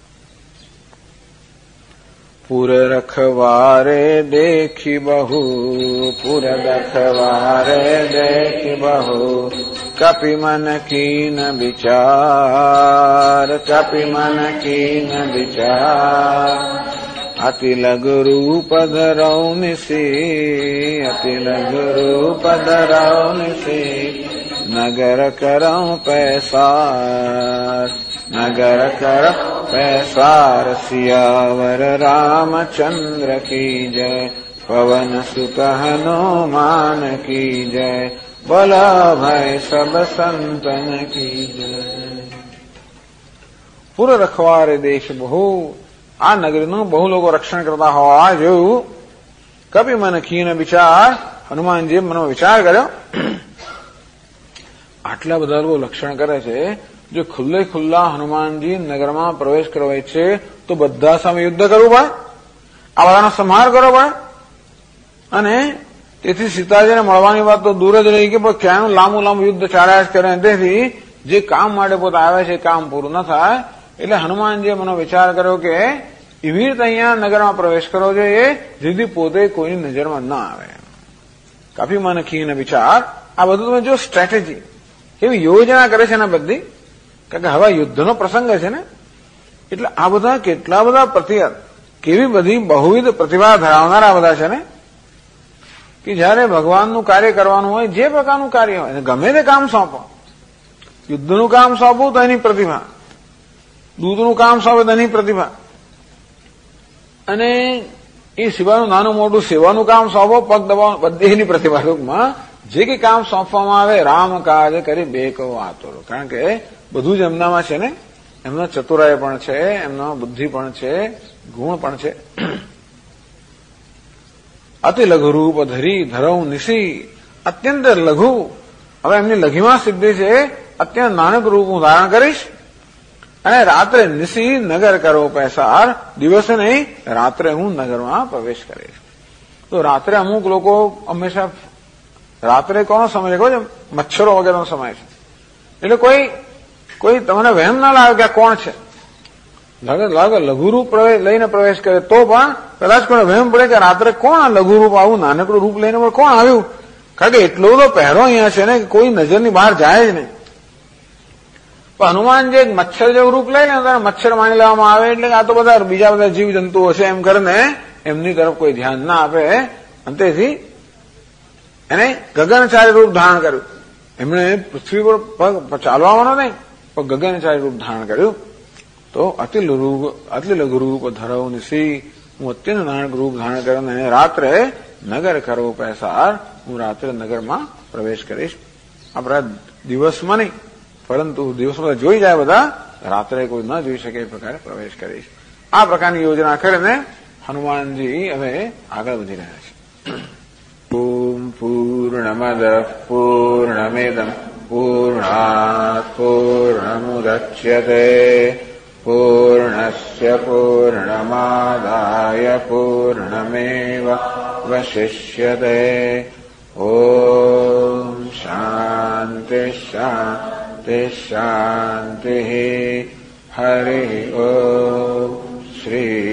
પુર રખવારે દેખી બહુ, પુર રખવારે દેખી બહુ, કપી મન કીન વિચાર, કપી મન કીન વિચાર, અતિ લઘુ રૂપ ધરૌ નિશી, અતિ લઘુ રૂપ ધરૌ નિશી, નગર કરઉં પૈસાર, નગર કર પૈસાર, સિયાવર રામચંદ્ર કી જય, પવન સુત હનુમાન કી જય, બોલો ભાઈ સબ સંતન કી જય. પુર રખવારે દેશ બહુ, આ નગરીનું બહુ લોકો રક્ષણ કરતા હોવા જોયું. કપી મન કીન વિચાર, હનુમાનજીએ મનમાં વિચાર કર્યો, આટલા બધા લોકો લક્ષણ કરે છે, જો ખુલ્લે ખુલ્લા હનુમાનજી નગરમાં પ્રવેશ કરવા છે તો બધા સામે યુદ્ધ કરવું પડે, આ બધાનો સંહાર કરવો પડે. અને તેથી સીતાજીને મળવાની વાત તો દૂર જ રહી કે પણ ક્યાંનું લાંબુ લાંબુ યુદ્ધ ચાલ્યા જ કરે. તેથી જે કામ માટે પોતે આવે છે કામ પૂરું ન થાય. એટલે હનુમાનજીએ મને વિચાર કર્યો કે એવી રીતે અહીંયા નગરમાં પ્રવેશ કરવો જોઈએ જેથી પોતે કોઈની નજરમાં ન આવે. કાફી મને ખીન વિચાર, આ બધું તમે જો સ્ટ્રેટેજી એવી યોજના કરે છે ને બધી, કારણ કે હવે યુદ્ધનો પ્રસંગ છે ને, એટલે આ બધા કેટલા બધા કેવી બધી બહુવિધ પ્રતિભા ધરાવનારા બધા છે ને, કે જયારે ભગવાનનું કાર્ય કરવાનું હોય, જે પ્રકારનું કાર્ય હોય, ગમે તે કામ સોંપો, યુદ્ધનું કામ સોંપવું તો એની પ્રતિભા, દૂધનું કામ સોંપે તો એની પ્રતિભા, અને એ સિવાયનું નાનું મોટું સેવાનું કામ સોંપો, પગ દબાવવાનું, બધી એની પ્રતિભા. ટૂંકમાં જે કંઈ કામ સોંપવામાં આવે, રામ કાર્ય કરી બે કહો આતુર. કારણ કે બધું જ એમનામાં છે ને, એમના ચતુરાય પણ છે, એમના બુદ્ધિ પણ છે, ગુણ પણ છે. અતિ લઘુ રૂપ ધરી ધરઉ નિશી, અત્યંત લઘુ, હવે એમની લઘીમાં સિદ્ધિ છે, અત્યંત નાનક રૂપ હું ધારણ કરીશ, અને રાત્રે નિશી નગર કરો પૈસાર, દિવસે નહીં રાત્રે હું નગરમાં પ્રવેશ કરીશ. તો રાત્રે અમુક લોકો હંમેશા, રાત્રે કોનો સમય છે? કહો, મચ્છરો વગેરેનો સમય છે. એટલે કોઈ તમને વહેમ ના લાગે કે આ કોણ છે. લાગે લઘુરૂપ લઈને પ્રવેશ કરે તો પણ કદાચ કોઈને વહેમ પડે કે રાત્રે કોણ આ લઘુરૂપ, આવું નાનકડું રૂપ લઈને કોણ આવ્યું. કારણ કે એટલો બધો પહેરો અહીંયા છે ને કે કોઈ નજરની બહાર જાય જ નહીં. પણ હનુમાન જે મચ્છર જેવું રૂપ લઈ લે ત્યારે મચ્છર માની લેવામાં આવે, એટલે આ તો બધા બીજા બધા જીવ જંતુઓ છે એમ કરીને એમની તરફ કોઈ ધ્યાન ના આપે. અને તેથી એને ગગનચારી રૂપ ધારણ કર્યું. એમણે પૃથ્વી પર ચાલવાનો નહીં, પણ ગગનચારી રૂપ ધારણ કર્યું. તો અતિ લઘુ રૂપ ધરવ નિશી, હું અત્યંત નાનક રૂપ ધારણ કર્યું, અને રાત્રે નગર કરવો પૈસાર, હું રાત્રે નગરમાં પ્રવેશ કરીશ. આપણા દિવસમાં નહીં, પરંતુ દિવસમાં જોઈ જાય બધા, રાત્રે કોઈ ન જોઈ શકે એ પ્રકારે પ્રવેશ કરીશ. આ પ્રકારની યોજના કરીને હનુમાનજી હવે આગળ વધી રહ્યા છે. ઓમ પૂર્ણમદ પૂર્ણમિદં પૂર્ણાત પૂર્ણમુદચ્યતે પૂર્ણસ્ય પૂર્ણમાદાય પૂર્ણમેવાવશિષ્યતે. ઓમ શાંતિ શાંતિ શાંતિ. હરિ ઓમ. શ્રી